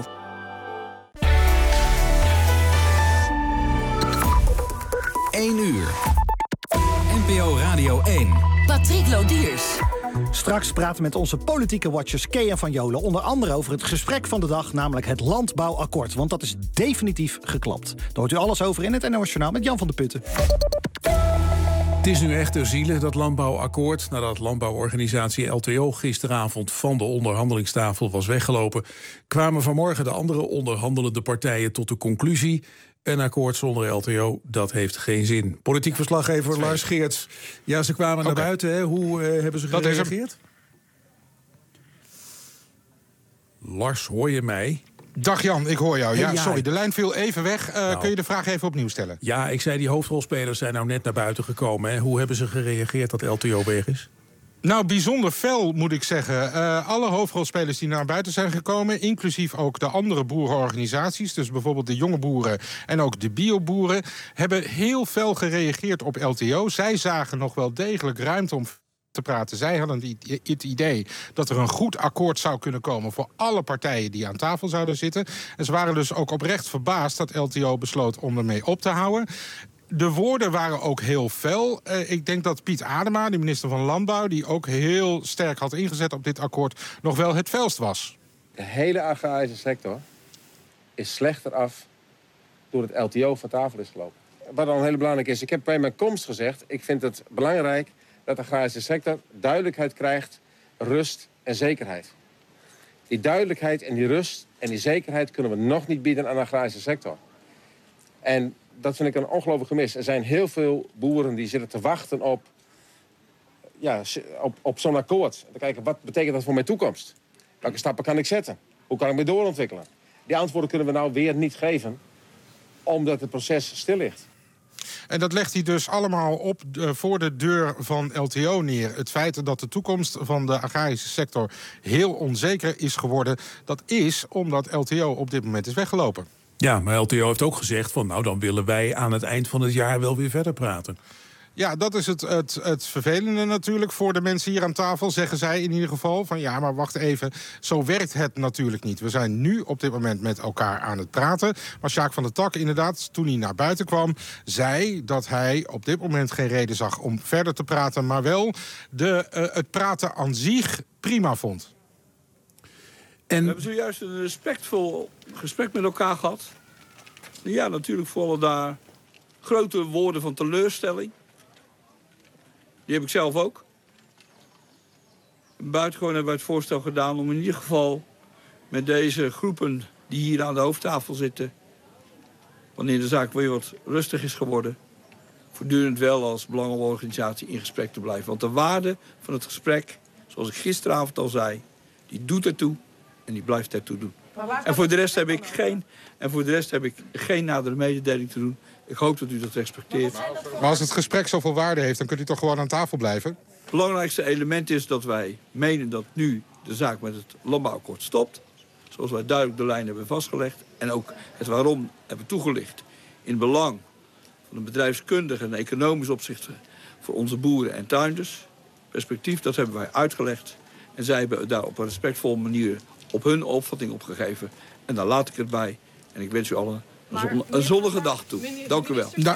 één uur. N P O Radio één. Patrick Lodiers. Straks praten we met onze politieke watchers Kea van Jolen onder andere over het gesprek van de dag, namelijk het landbouwakkoord. Want dat is definitief geklapt. Daar hoort u alles over in het N O S Journaal met Jan van der Putten. Het is nu echt ter ziele, dat landbouwakkoord. Nadat landbouworganisatie L T O gisteravond van de onderhandelingstafel was weggelopen, kwamen vanmorgen de andere onderhandelende partijen tot de conclusie: een akkoord zonder L T O, dat heeft geen zin. Politiek verslaggever Twee. Lars Geerts. Ja, ze kwamen okay. naar buiten. Hè? Hoe uh, hebben ze gereageerd? Lars, hoor je mij? Dag Jan, ik hoor jou. Ja, ja, sorry, de lijn viel even weg. Uh, nou, kun je de vraag even opnieuw stellen? Ja, ik zei die hoofdrolspelers zijn nou net naar buiten gekomen. Hè? Hoe hebben ze gereageerd dat L T O weg is? Nou, bijzonder fel, moet ik zeggen. Uh, alle hoofdrolspelers die naar buiten zijn gekomen, inclusief ook de andere boerenorganisaties, dus bijvoorbeeld de jonge boeren en ook de bioboeren, hebben heel fel gereageerd op L T O. Zij zagen nog wel degelijk ruimte om te praten. Zij hadden het idee dat er een goed akkoord zou kunnen komen voor alle partijen die aan tafel zouden zitten. En ze waren dus ook oprecht verbaasd dat L T O besloot om ermee op te houden. De woorden waren ook heel fel. Uh, ik denk dat Piet Adema, de minister van Landbouw, die ook heel sterk had ingezet op dit akkoord, nog wel het felst was. De hele agrarische sector is slechter af door het L T O van tafel is gelopen. Wat dan heel belangrijk is, ik heb bij mijn komst gezegd, ik vind het belangrijk dat de agrarische sector duidelijkheid krijgt, rust en zekerheid. Die duidelijkheid en die rust en die zekerheid kunnen we nog niet bieden aan de agrarische sector. En dat vind ik een ongelooflijk gemis. Er zijn heel veel boeren die zitten te wachten op, ja, op, op zo'n akkoord. En te kijken, wat betekent dat voor mijn toekomst? Welke stappen kan ik zetten? Hoe kan ik me doorontwikkelen? Die antwoorden kunnen we nou weer niet geven, omdat het proces stil ligt. En dat legt hij dus allemaal op uh, voor de deur van L T O neer. Het feit dat de toekomst van de agrarische sector heel onzeker is geworden, dat is omdat L T O op dit moment is weggelopen. Ja, maar L T O heeft ook gezegd van, nou, dan willen wij aan het eind van het jaar wel weer verder praten. Ja, dat is het, het, het vervelende natuurlijk voor de mensen hier aan tafel, zeggen zij in ieder geval. Van ja, maar wacht even, zo werkt het natuurlijk niet. We zijn nu op dit moment met elkaar aan het praten. Maar Sjaak van der Tak inderdaad, toen hij naar buiten kwam, zei dat hij op dit moment geen reden zag om verder te praten, maar wel de, uh, het praten aan zich prima vond. En... We hebben zojuist een respectvol gesprek met elkaar gehad. Ja, natuurlijk vallen daar grote woorden van teleurstelling. Die heb ik zelf ook. Buitengewoon hebben wij het voorstel gedaan om in ieder geval met deze groepen die hier aan de hoofdtafel zitten, wanneer de zaak weer wat rustig is geworden, voortdurend wel als belangenorganisatie in gesprek te blijven. Want de waarde van het gesprek, zoals ik gisteravond al zei, die doet ertoe en die blijft ertoe doen. En voor de rest heb ik geen, en voor de rest heb ik geen nadere mededeling te doen. Ik hoop dat u dat respecteert. Maar als het gesprek zoveel waarde heeft, dan kunt u toch gewoon aan tafel blijven? Het belangrijkste element is dat wij menen dat nu de zaak met het landbouwakkoord stopt. Zoals wij duidelijk de lijn hebben vastgelegd. En ook het waarom hebben toegelicht. In het belang van een bedrijfskundig en economisch opzicht voor onze boeren en tuinders. Perspectief, dat hebben wij uitgelegd. En zij hebben daar op een respectvolle manier op hun opvatting opgegeven. En daar laat ik het bij. En ik wens u allen een, zon, een zonnige dag toe. Dank u wel. Da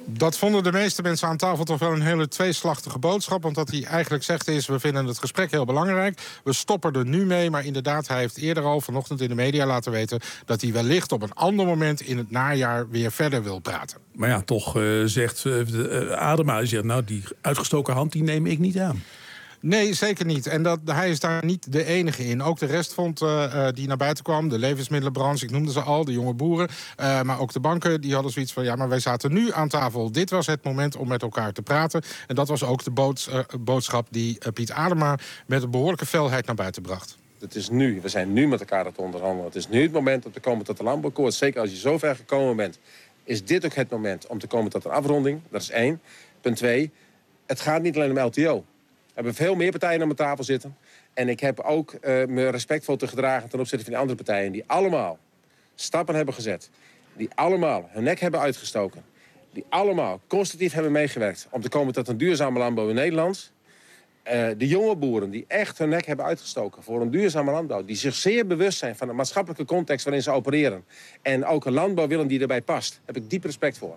Dat vonden de meeste mensen aan tafel toch wel een hele tweeslachtige boodschap. Want wat hij eigenlijk zegt is, we vinden het gesprek heel belangrijk. We stoppen er nu mee, maar inderdaad, hij heeft eerder al vanochtend in de media laten weten dat hij wellicht op een ander moment in het najaar weer verder wil praten. Maar ja, toch uh, zegt uh, Adema, die zegt, nou, die uitgestoken hand die neem ik niet aan. Nee, zeker niet. En dat, hij is daar niet de enige in. Ook de rest vond uh, die naar buiten kwam, de levensmiddelenbranche, ik noemde ze al, de jonge boeren. Uh, maar ook de banken, die hadden zoiets van, ja, maar wij zaten nu aan tafel. Dit was het moment om met elkaar te praten. En dat was ook de boods, uh, boodschap die uh, Piet Adema met een behoorlijke felheid naar buiten bracht. Het is nu, we zijn nu met elkaar aan het onderhandelen. Het is nu het moment om te komen tot een landbouwakkoord. Zeker als je zo ver gekomen bent, is dit ook het moment om te komen tot een afronding. Dat is één. Punt twee, het gaat niet alleen om L T O. We hebben veel meer partijen aan mijn tafel zitten. En ik heb ook uh, me respectvol te gedragen ten opzichte van die andere partijen. Die allemaal stappen hebben gezet. Die allemaal hun nek hebben uitgestoken. Die allemaal constructief hebben meegewerkt om te komen tot een duurzame landbouw in Nederland. Uh, de jonge boeren die echt hun nek hebben uitgestoken voor een duurzame landbouw. Die zich zeer bewust zijn van de maatschappelijke context waarin ze opereren. En ook een landbouw willen die erbij past. Daar heb ik diep respect voor.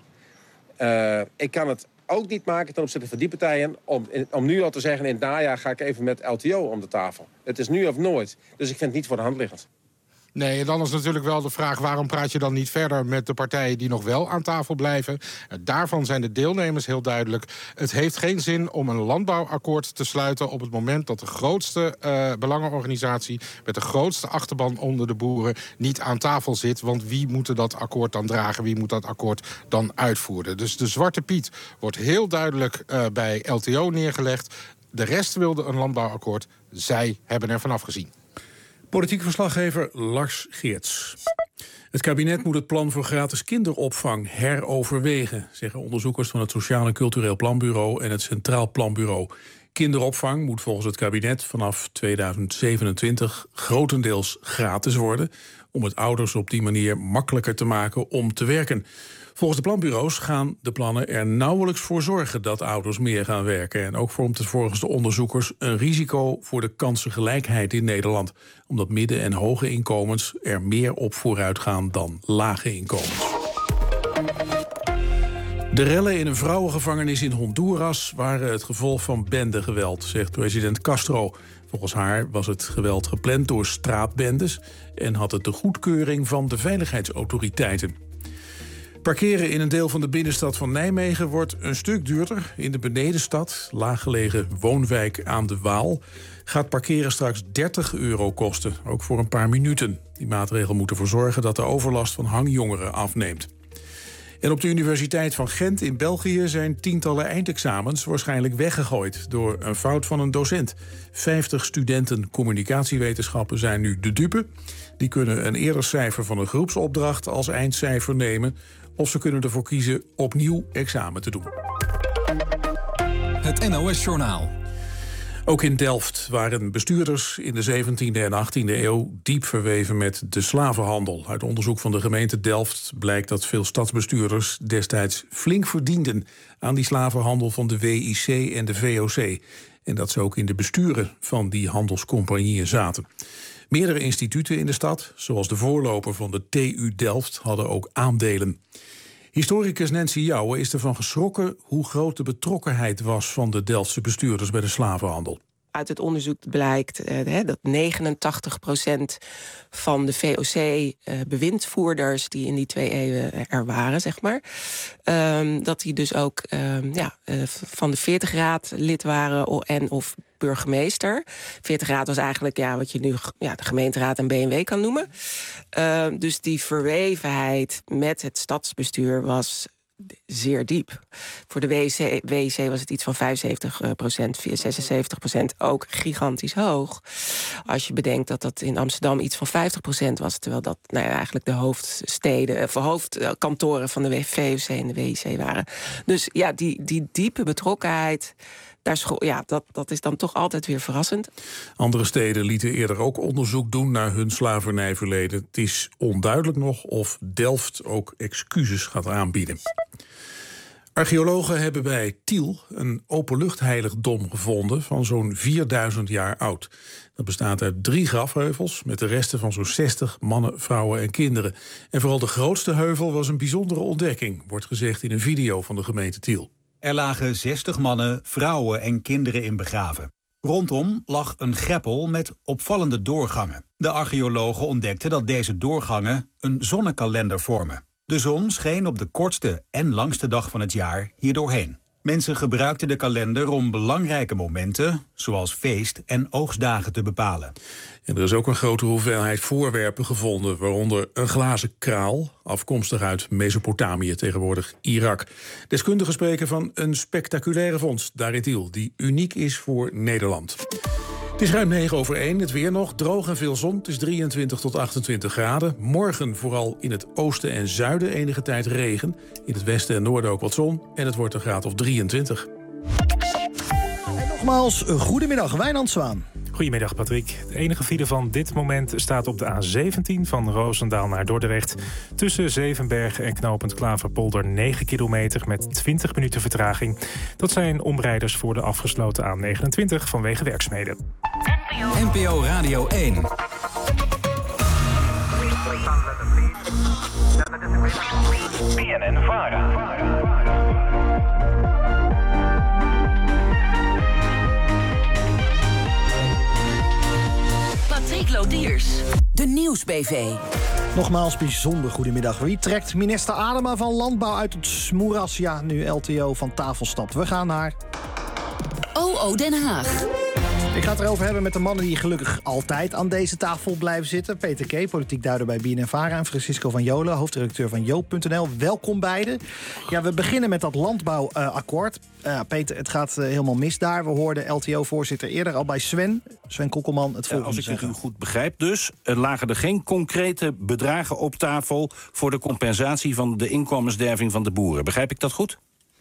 Uh, ik kan het ook niet maken ten opzichte van die partijen om, om nu al te zeggen, in het najaar ga ik even met L T O om de tafel. Het is nu of nooit. Dus ik vind het niet voor de hand liggend. Nee, en dan is natuurlijk wel de vraag, waarom praat je dan niet verder met de partijen die nog wel aan tafel blijven? Daarvan zijn de deelnemers heel duidelijk. Het heeft geen zin om een landbouwakkoord te sluiten op het moment dat de grootste uh, belangenorganisatie met de grootste achterban onder de boeren niet aan tafel zit. Want wie moet dat akkoord dan dragen? Wie moet dat akkoord dan uitvoeren? Dus de Zwarte Piet wordt heel duidelijk uh, bij L T O neergelegd. De rest wilde een landbouwakkoord. Zij hebben er vanaf gezien. Politiek verslaggever Lars Geerts. Het kabinet moet het plan voor gratis kinderopvang heroverwegen, zeggen onderzoekers van het Sociaal en Cultureel Planbureau en het Centraal Planbureau. Kinderopvang moet volgens het kabinet vanaf tweeduizend zevenentwintig grotendeels gratis worden, om het ouders op die manier makkelijker te maken om te werken. Volgens de planbureaus gaan de plannen er nauwelijks voor zorgen dat ouders meer gaan werken. En ook vormt het volgens de onderzoekers een risico voor de kansengelijkheid in Nederland. Omdat midden- en hoge inkomens er meer op vooruit gaan dan lage inkomens. De rellen in een vrouwengevangenis in Honduras waren het gevolg van bendegeweld, zegt president Castro. Volgens haar was het geweld gepland door straatbendes en had het de goedkeuring van de veiligheidsautoriteiten. Parkeren in een deel van de binnenstad van Nijmegen wordt een stuk duurder. In de benedenstad, laaggelegen woonwijk aan de Waal, gaat parkeren straks dertig euro kosten, ook voor een paar minuten. Die maatregel moet ervoor zorgen dat de overlast van hangjongeren afneemt. En op de Universiteit van Gent in België zijn tientallen eindexamens waarschijnlijk weggegooid door een fout van een docent. Vijftig studenten communicatiewetenschappen zijn nu de dupe. Die kunnen een eerder cijfer van een groepsopdracht als eindcijfer nemen, of ze kunnen ervoor kiezen opnieuw examen te doen. Het N O S-journaal. Ook in Delft waren bestuurders in de zeventiende en achttiende eeuw diep verweven met de slavenhandel. Uit onderzoek van de gemeente Delft blijkt dat veel stadsbestuurders destijds flink verdienden aan die slavenhandel van de W I C en de V O C. En dat ze ook in de besturen van die handelscompagnieën zaten. Meerdere instituten in de stad, zoals de voorloper van de T U Delft, hadden ook aandelen. Historicus Nancy Jouwe is ervan geschrokken hoe groot de betrokkenheid was van de Delftse bestuurders bij de slavenhandel. Uit het onderzoek blijkt uh, dat negenentachtig procent van de V O C-bewindvoerders uh, die in die twee eeuwen er waren, zeg maar, um, dat die dus ook um, ja, uh, van de veertig raad lid waren en of burgemeester. veertig raad was eigenlijk ja, wat je nu ja, de gemeenteraad en B en W kan noemen. Uh, dus die verwevenheid met het stadsbestuur was zeer diep. Voor de W I C, W I C was het iets van vijfenzeventig procent, zesenzeventig procent, ook gigantisch hoog. Als je bedenkt dat dat in Amsterdam iets van vijftig procent was, terwijl dat nou ja, eigenlijk de hoofdsteden, of hoofdkantoren van de V O C en de W I C waren. Dus ja, die, die diepe betrokkenheid, daar scho- ja, dat, dat is dan toch altijd weer verrassend. Andere steden lieten eerder ook onderzoek doen naar hun slavernijverleden. Het is onduidelijk nog of Delft ook excuses gaat aanbieden. Archeologen hebben bij Tiel een openluchtheiligdom gevonden van zo'n vierduizend jaar oud. Dat bestaat uit drie grafheuvels met de resten van zo'n zestig mannen, vrouwen en kinderen. En vooral de grootste heuvel was een bijzondere ontdekking, wordt gezegd in een video van de gemeente Tiel. Er lagen zestig mannen, vrouwen en kinderen in begraven. Rondom lag een greppel met opvallende doorgangen. De archeologen ontdekten dat deze doorgangen een zonnekalender vormen. De zon scheen op de kortste en langste dag van het jaar hierdoorheen. Mensen gebruikten de kalender om belangrijke momenten, zoals feest- en oogstdagen, te bepalen. En er is ook een grote hoeveelheid voorwerpen gevonden, waaronder een glazen kraal, afkomstig uit Mesopotamië, tegenwoordig Irak. Deskundigen spreken van een spectaculaire vondst daar in Tiel, die uniek is voor Nederland. Het is ruim negen over één, het weer nog, droog en veel zon. Het is drieëntwintig tot achtentwintig graden. Morgen vooral in het oosten en zuiden enige tijd regen. In het westen en noorden ook wat zon. En het wordt een graad of drieëntwintig. En nogmaals, goedemiddag, Wijnand Zwaan. Goedemiddag, Patrick. De enige file van dit moment staat op de A zeventien van Roosendaal naar Dordrecht. Tussen Zevenbergen en knooppunt Klaverpolder negen kilometer met twintig minuten vertraging. Dat zijn omrijders voor de afgesloten A negenentwintig vanwege werkzaamheden. N P O Radio één. B N N Vara. Patrick Lodiers. De Nieuws-B V. Nogmaals bijzonder goedemiddag. Wie trekt minister Adema van Landbouw uit het moeras? Ja, nu L T O van tafel stapt. We gaan naar O O Den Haag. Ik ga het erover hebben met de mannen die gelukkig altijd aan deze tafel blijven zitten. Peter K., politiek duider bij B N N Vara, en Francisco van Jolen, hoofdredacteur van Joop punt n l. Welkom beiden. Ja, we beginnen met dat landbouwakkoord. Uh, Peter, het gaat uh, helemaal mis daar. We hoorden L T O-voorzitter eerder al bij Sven, Sven Kokkelman, het volgende ja, Als ik zeggen. het u goed begrijp dus, er lagen er geen concrete bedragen op tafel voor de compensatie van de inkomensderving van de boeren. Begrijp ik dat goed?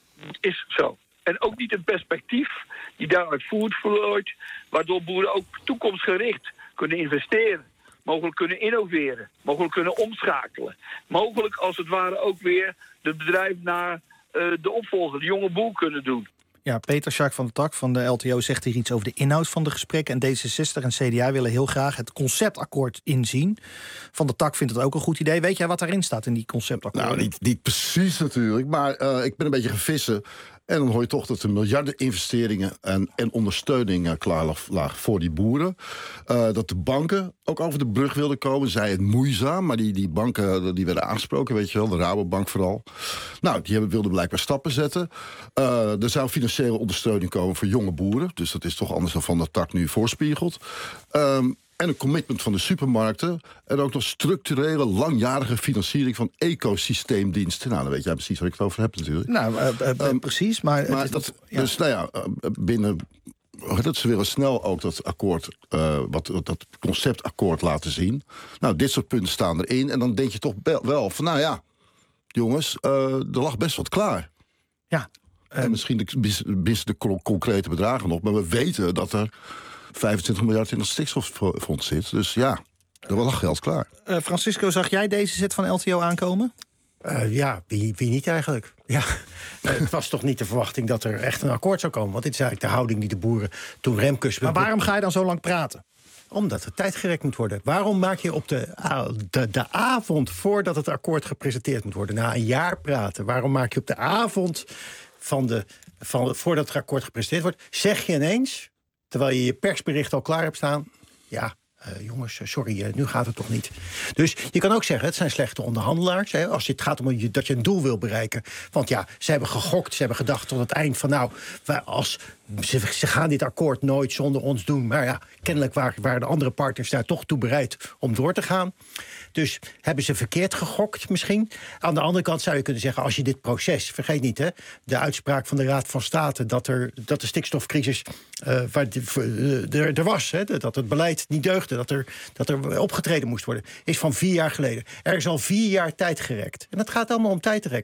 Is zo. En ook niet een perspectief die daaruit voortvloeit, waardoor boeren ook toekomstgericht kunnen investeren, mogelijk kunnen innoveren, mogelijk kunnen omschakelen. Mogelijk als het ware ook weer het bedrijf naar uh, de opvolger, de jonge boer, kunnen doen. Ja, Peter Sjaak van der Tak van de L T O zegt hier iets over de inhoud van de gesprekken. En D zesenzestig en C D A willen heel graag het conceptakkoord inzien. Van der Tak vindt het ook een goed idee. Weet jij wat daarin staat in die conceptakkoorden? Nou, niet, niet precies natuurlijk, maar uh, ik ben een beetje gaan vissen. En dan hoor je toch dat er miljarden investeringen en, en ondersteuning uh, klaar lagen voor die boeren. Uh, dat de banken ook over de brug wilden komen. Zij het moeizaam, maar die, die banken die werden aangesproken, weet je wel. De Rabobank vooral. Nou, die hebben, wilden blijkbaar stappen zetten. Uh, er zou financiële ondersteuning komen voor jonge boeren. Dus dat is toch anders dan Van der Tak nu voorspiegelt. Um, En een commitment van de supermarkten. En ook nog structurele, langjarige financiering van ecosysteemdiensten. Nou, dan weet jij precies waar ik het over heb natuurlijk. Nou, uh, uh, uh, um, precies. Maar, maar het is dat, dat, ja. Dus nou ja, binnen... Dat ze willen snel ook dat akkoord, uh, wat, dat conceptakkoord laten zien. Nou, dit soort punten staan erin. En dan denk je toch wel van, nou ja, jongens, uh, er lag best wat klaar. Ja. Uh, en misschien de, de, de concrete bedragen nog. Maar we weten dat er vijfentwintig miljard in het stikstoffonds zit. Dus ja, er lag geld klaar. Uh, Francisco, zag jij deze zet van L T O aankomen? Uh, ja, wie, wie niet eigenlijk? Ja. Uh, het was toch niet de verwachting dat er echt een akkoord zou komen. Want dit is eigenlijk de houding die de boeren toen Remkes... Maar waarom ga je dan zo lang praten? Omdat er tijd gerekt moet worden. Waarom maak je op de, de, de avond voordat het akkoord gepresenteerd moet worden... na een jaar praten, waarom maak je op de avond van de, van, voordat het akkoord gepresenteerd wordt... zeg je ineens, terwijl je je persbericht al klaar hebt staan... ja. Uh, jongens, sorry, uh, nu gaat het toch niet. Dus je kan ook zeggen, het zijn slechte onderhandelaars. Hè, als het gaat om je, dat je een doel wil bereiken. Want ja, ze hebben gegokt, ze hebben gedacht tot het eind van... nou, als, ze, ze gaan dit akkoord nooit zonder ons doen. Maar ja, kennelijk waren, waren de andere partners daar toch toe bereid om door te gaan. Dus hebben ze verkeerd gegokt misschien. Aan de andere kant zou je kunnen zeggen, als je dit proces... vergeet niet, hè, de uitspraak van de Raad van State... dat, er, dat de stikstofcrisis uh, waar de, uh, er, er was, hè, dat het beleid niet deugde... Dat er, dat er opgetreden moest worden, is van vier jaar geleden. Er is al vier jaar tijd gerekt. En het gaat allemaal om tijd te rekken.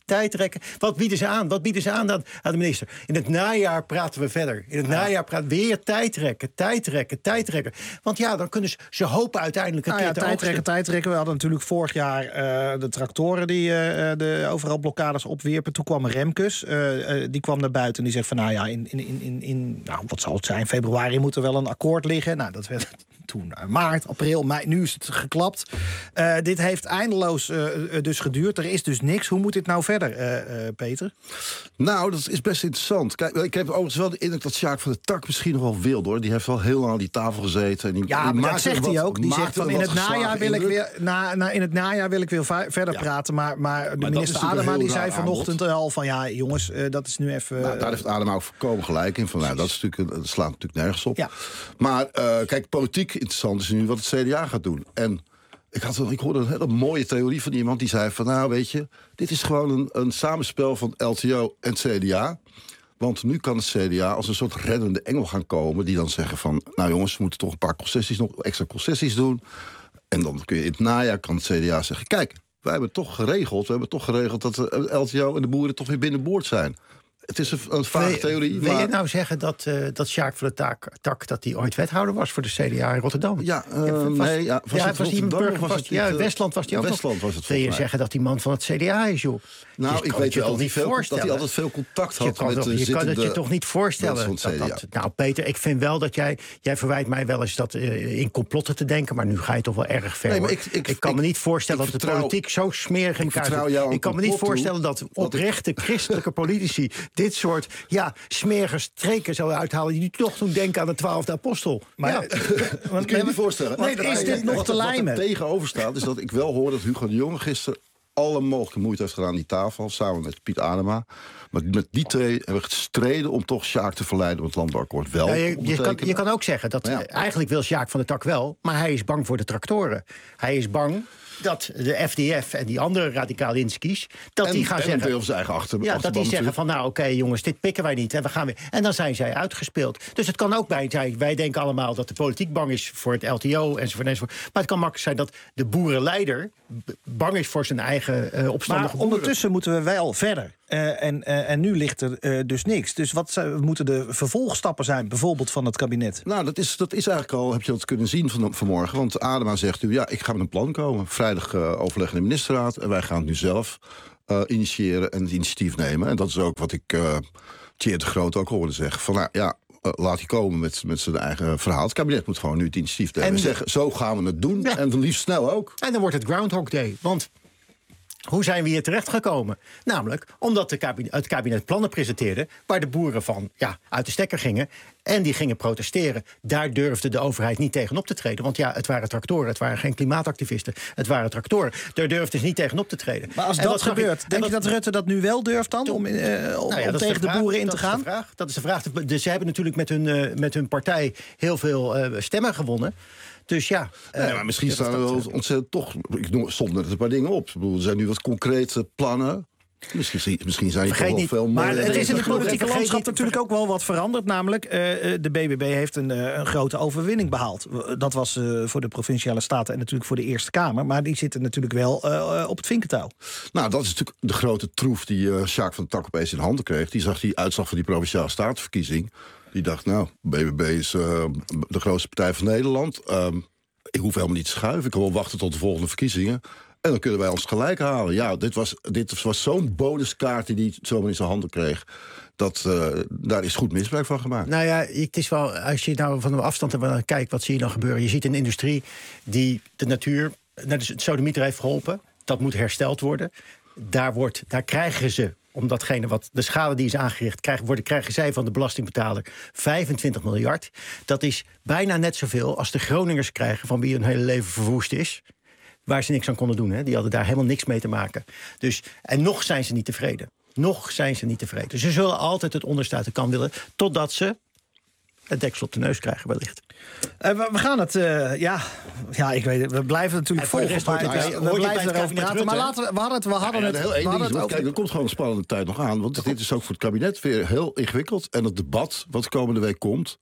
tijdrekken. Wat bieden ze aan? Wat bieden ze aan aan de minister? In het najaar praten we verder. In het najaar praten we weer tijdrekken, tijdrekken, tijdrekken. Want ja, dan kunnen ze, ze hopen uiteindelijk een nou keer ja, te tijdrekken, oogsten. tijdrekken. We hadden natuurlijk vorig jaar uh, de tractoren die uh, de overal blokkades opwierpen. Toen kwam Remkes, uh, uh, die kwam naar buiten en die zegt van nou ja, in, in, in, in nou, wat zal het zijn, februari moet er wel een akkoord liggen. Nou, dat werd toen uh, maart, april, mei, nu is het geklapt. Uh, dit heeft eindeloos uh, dus geduurd. Er is dus niks. Hoe moet dit nou verder, uh, uh, Peter? Nou, dat is best interessant. Kijk, ik heb overigens wel de indruk dat Sjaak van der Tak misschien nog wel wil, hoor. Die heeft wel heel lang aan die tafel gezeten. En die, ja, die maar dat zegt hij ook. Die zegt van in het najaar wil ik weer, na, na, in het najaar wil ik weer va- verder ja. praten. Maar, maar de maar minister Adema die zei vanochtend aanbod. al van ja, jongens, uh, dat is nu even. Nou, daar heeft Adema ook voorkomen gelijk in. Van, nou, dat, is natuurlijk, dat slaat natuurlijk nergens op. Ja. Maar uh, kijk, politiek interessant is nu wat het C D A gaat doen. En ik, had, ik hoorde een hele mooie theorie van iemand die zei van nou, weet je, dit is gewoon een, een samenspel van L T O en C D A. Want nu kan het C D A als een soort reddende engel gaan komen die dan zeggen van nou jongens, we moeten toch een paar concessies, nog extra concessies doen. En dan kun je in het najaar kan het C D A zeggen, kijk, wij hebben het toch geregeld, we hebben toch geregeld dat de L T O en de boeren toch weer binnenboord zijn. Het is een, een vage wil, theorie. Wil maar... je nou zeggen dat, uh, dat Sjaak van der Tak, tak dat hij ooit wethouder was voor de C D A in Rotterdam? Ja, uh, was, nee, ja, was ja, het was Rotterdam burger, was was, het ja, niet, uh, Westland was hij ook Westland nog. was het wil je mij. zeggen dat die man van het C D A is, joh? Nou, ik weet wel niet veel, dat hij altijd veel contact had je met toch, de Je kan het je toch niet voorstellen. Dat, dat, nou, Peter, ik vind wel dat jij... Jij verwijt mij wel eens dat uh, in complotten te denken, maar nu ga je toch wel erg ver. Nee, maar ik, ik, ik kan ik, me niet voorstellen ik dat vertrouw, de politiek zo smerig in elkaar zit. Ik kan me niet voorstellen dat oprechte christelijke politici dit soort ja, smerige streken zouden uithalen die toch doen denken aan de twaalfde apostel. Maar ja, dat kun je niet voorstellen. Nee, is dit nog te lijmen? Wat er tegenover staat is dat ik wel hoor dat Hugo de Jonge gisteren alle mogelijke moeite heeft gedaan aan die tafel, samen met Piet Adema. Maar met die twee hebben we gestreden om toch Sjaak te verleiden om het landbouwakkoord wel ja, je, je, kan, je kan ook zeggen dat ja. eigenlijk wil Sjaak van der Tak wel, maar hij is bang voor de tractoren. Hij is bang dat de F D F en die andere radicaalinskies dat en, die gaan en zeggen, deel van zijn eigen achter, ja, dat die zeggen van nou oké okay, jongens, dit pikken wij niet en we gaan weer. En dan zijn zij uitgespeeld. Dus het kan ook bij zijn, wij denken allemaal dat de politiek bang is voor het L T O enzovoort enzovoort. Maar het kan makkelijk zijn dat de boerenleider bang is voor zijn eigen uh, opstandige Maar ondertussen moeten we wel verder. Uh, en, uh, en nu ligt er uh, dus niks. Dus wat zou, moeten de vervolgstappen zijn, bijvoorbeeld van het kabinet? Nou, dat is, dat is eigenlijk al, heb je dat kunnen zien van, vanmorgen. Want Adema zegt nu, ja, ik ga met een plan komen. Vrijdag uh, overleggen in de ministerraad. En wij gaan het nu zelf uh, initiëren en het initiatief nemen. En dat is ook wat ik uh, Thierry de Groot ook hoorde zeggen. Van nou ja, uh, laat hij komen met, met zijn eigen verhaal. Het kabinet moet gewoon nu het initiatief nemen. En zeggen, zo gaan we het doen. Ja. En dan liefst snel ook. En dan wordt het Groundhog Day. Want hoe zijn we hier terechtgekomen? Namelijk omdat de kabinet, het kabinet plannen presenteerde waar de boeren van ja, uit de stekker gingen. En die gingen protesteren. Daar durfde de overheid niet tegen op te treden. Want ja, het waren tractoren. Het waren geen klimaatactivisten. Het waren tractoren. Daar durfden ze niet tegen op te treden. Maar als en dat gebeurt, ik, denk je dat Rutte dat nu wel durft dan? Om, uh, om, nou ja, om tegen de, de boeren in te gaan? Dat is de vraag. Dat is de vraag. De, ze hebben natuurlijk met hun, uh, met hun partij heel veel uh, stemmen gewonnen. Dus ja. Uh, nee, maar misschien staan er wel ontzettend toch. Ik stond net een paar dingen op. Ik bedoel, er zijn nu wat concrete plannen. Misschien, misschien zijn er wel veel. Maar het is in het politieke landschap natuurlijk ook wel wat veranderd. Namelijk, uh, de B B B heeft een, uh, een grote overwinning behaald. Dat was uh, voor de Provinciale Staten en natuurlijk voor de Eerste Kamer. Maar die zitten natuurlijk wel uh, op het vinkentouw. Nou, dat is natuurlijk de grote troef die uh, Sjaak van der Tak opeens in handen kreeg. Die zag die uitslag van die Provinciale Statenverkiezing. Die dacht, nou, B B B is uh, de grootste partij van Nederland. Um, ik hoef helemaal niet te schuiven. Ik kan wel wachten tot de volgende verkiezingen. En dan kunnen wij ons gelijk halen. Ja, dit was, dit was zo'n bonuskaart die hij zomaar in zijn handen kreeg. Dat, uh, daar is goed misbruik van gemaakt. Nou ja, het is wel, als je nou van een afstand kijkt, wat zie je dan gebeuren? Je ziet een industrie die de natuur naar de sodemieter heeft geholpen. Dat moet hersteld worden. Daar, wordt, daar krijgen ze, om datgene wat de schade die is aangericht, krijgen, worden, krijgen zij van de belastingbetaler vijfentwintig miljard. Dat is bijna net zoveel als de Groningers krijgen van wie hun hele leven verwoest is. Waar ze niks aan konden doen. Hè. Die hadden daar helemaal niks mee te maken. Dus, en nog zijn ze niet tevreden. Nog zijn ze niet tevreden. Dus ze zullen altijd het onderste uit de kan willen, totdat ze het deksel op de neus krijgen wellicht. Uh, we, we gaan het, uh, ja, ja, ik weet het, we blijven natuurlijk volgen. We, we, we blijven erover praten, maar laten we, we hadden het, we hadden ja, het. Heel één ding, het kijk, er komt gewoon een spannende tijd nog aan, want dit is ook voor het kabinet weer heel ingewikkeld. En het debat wat de komende week komt,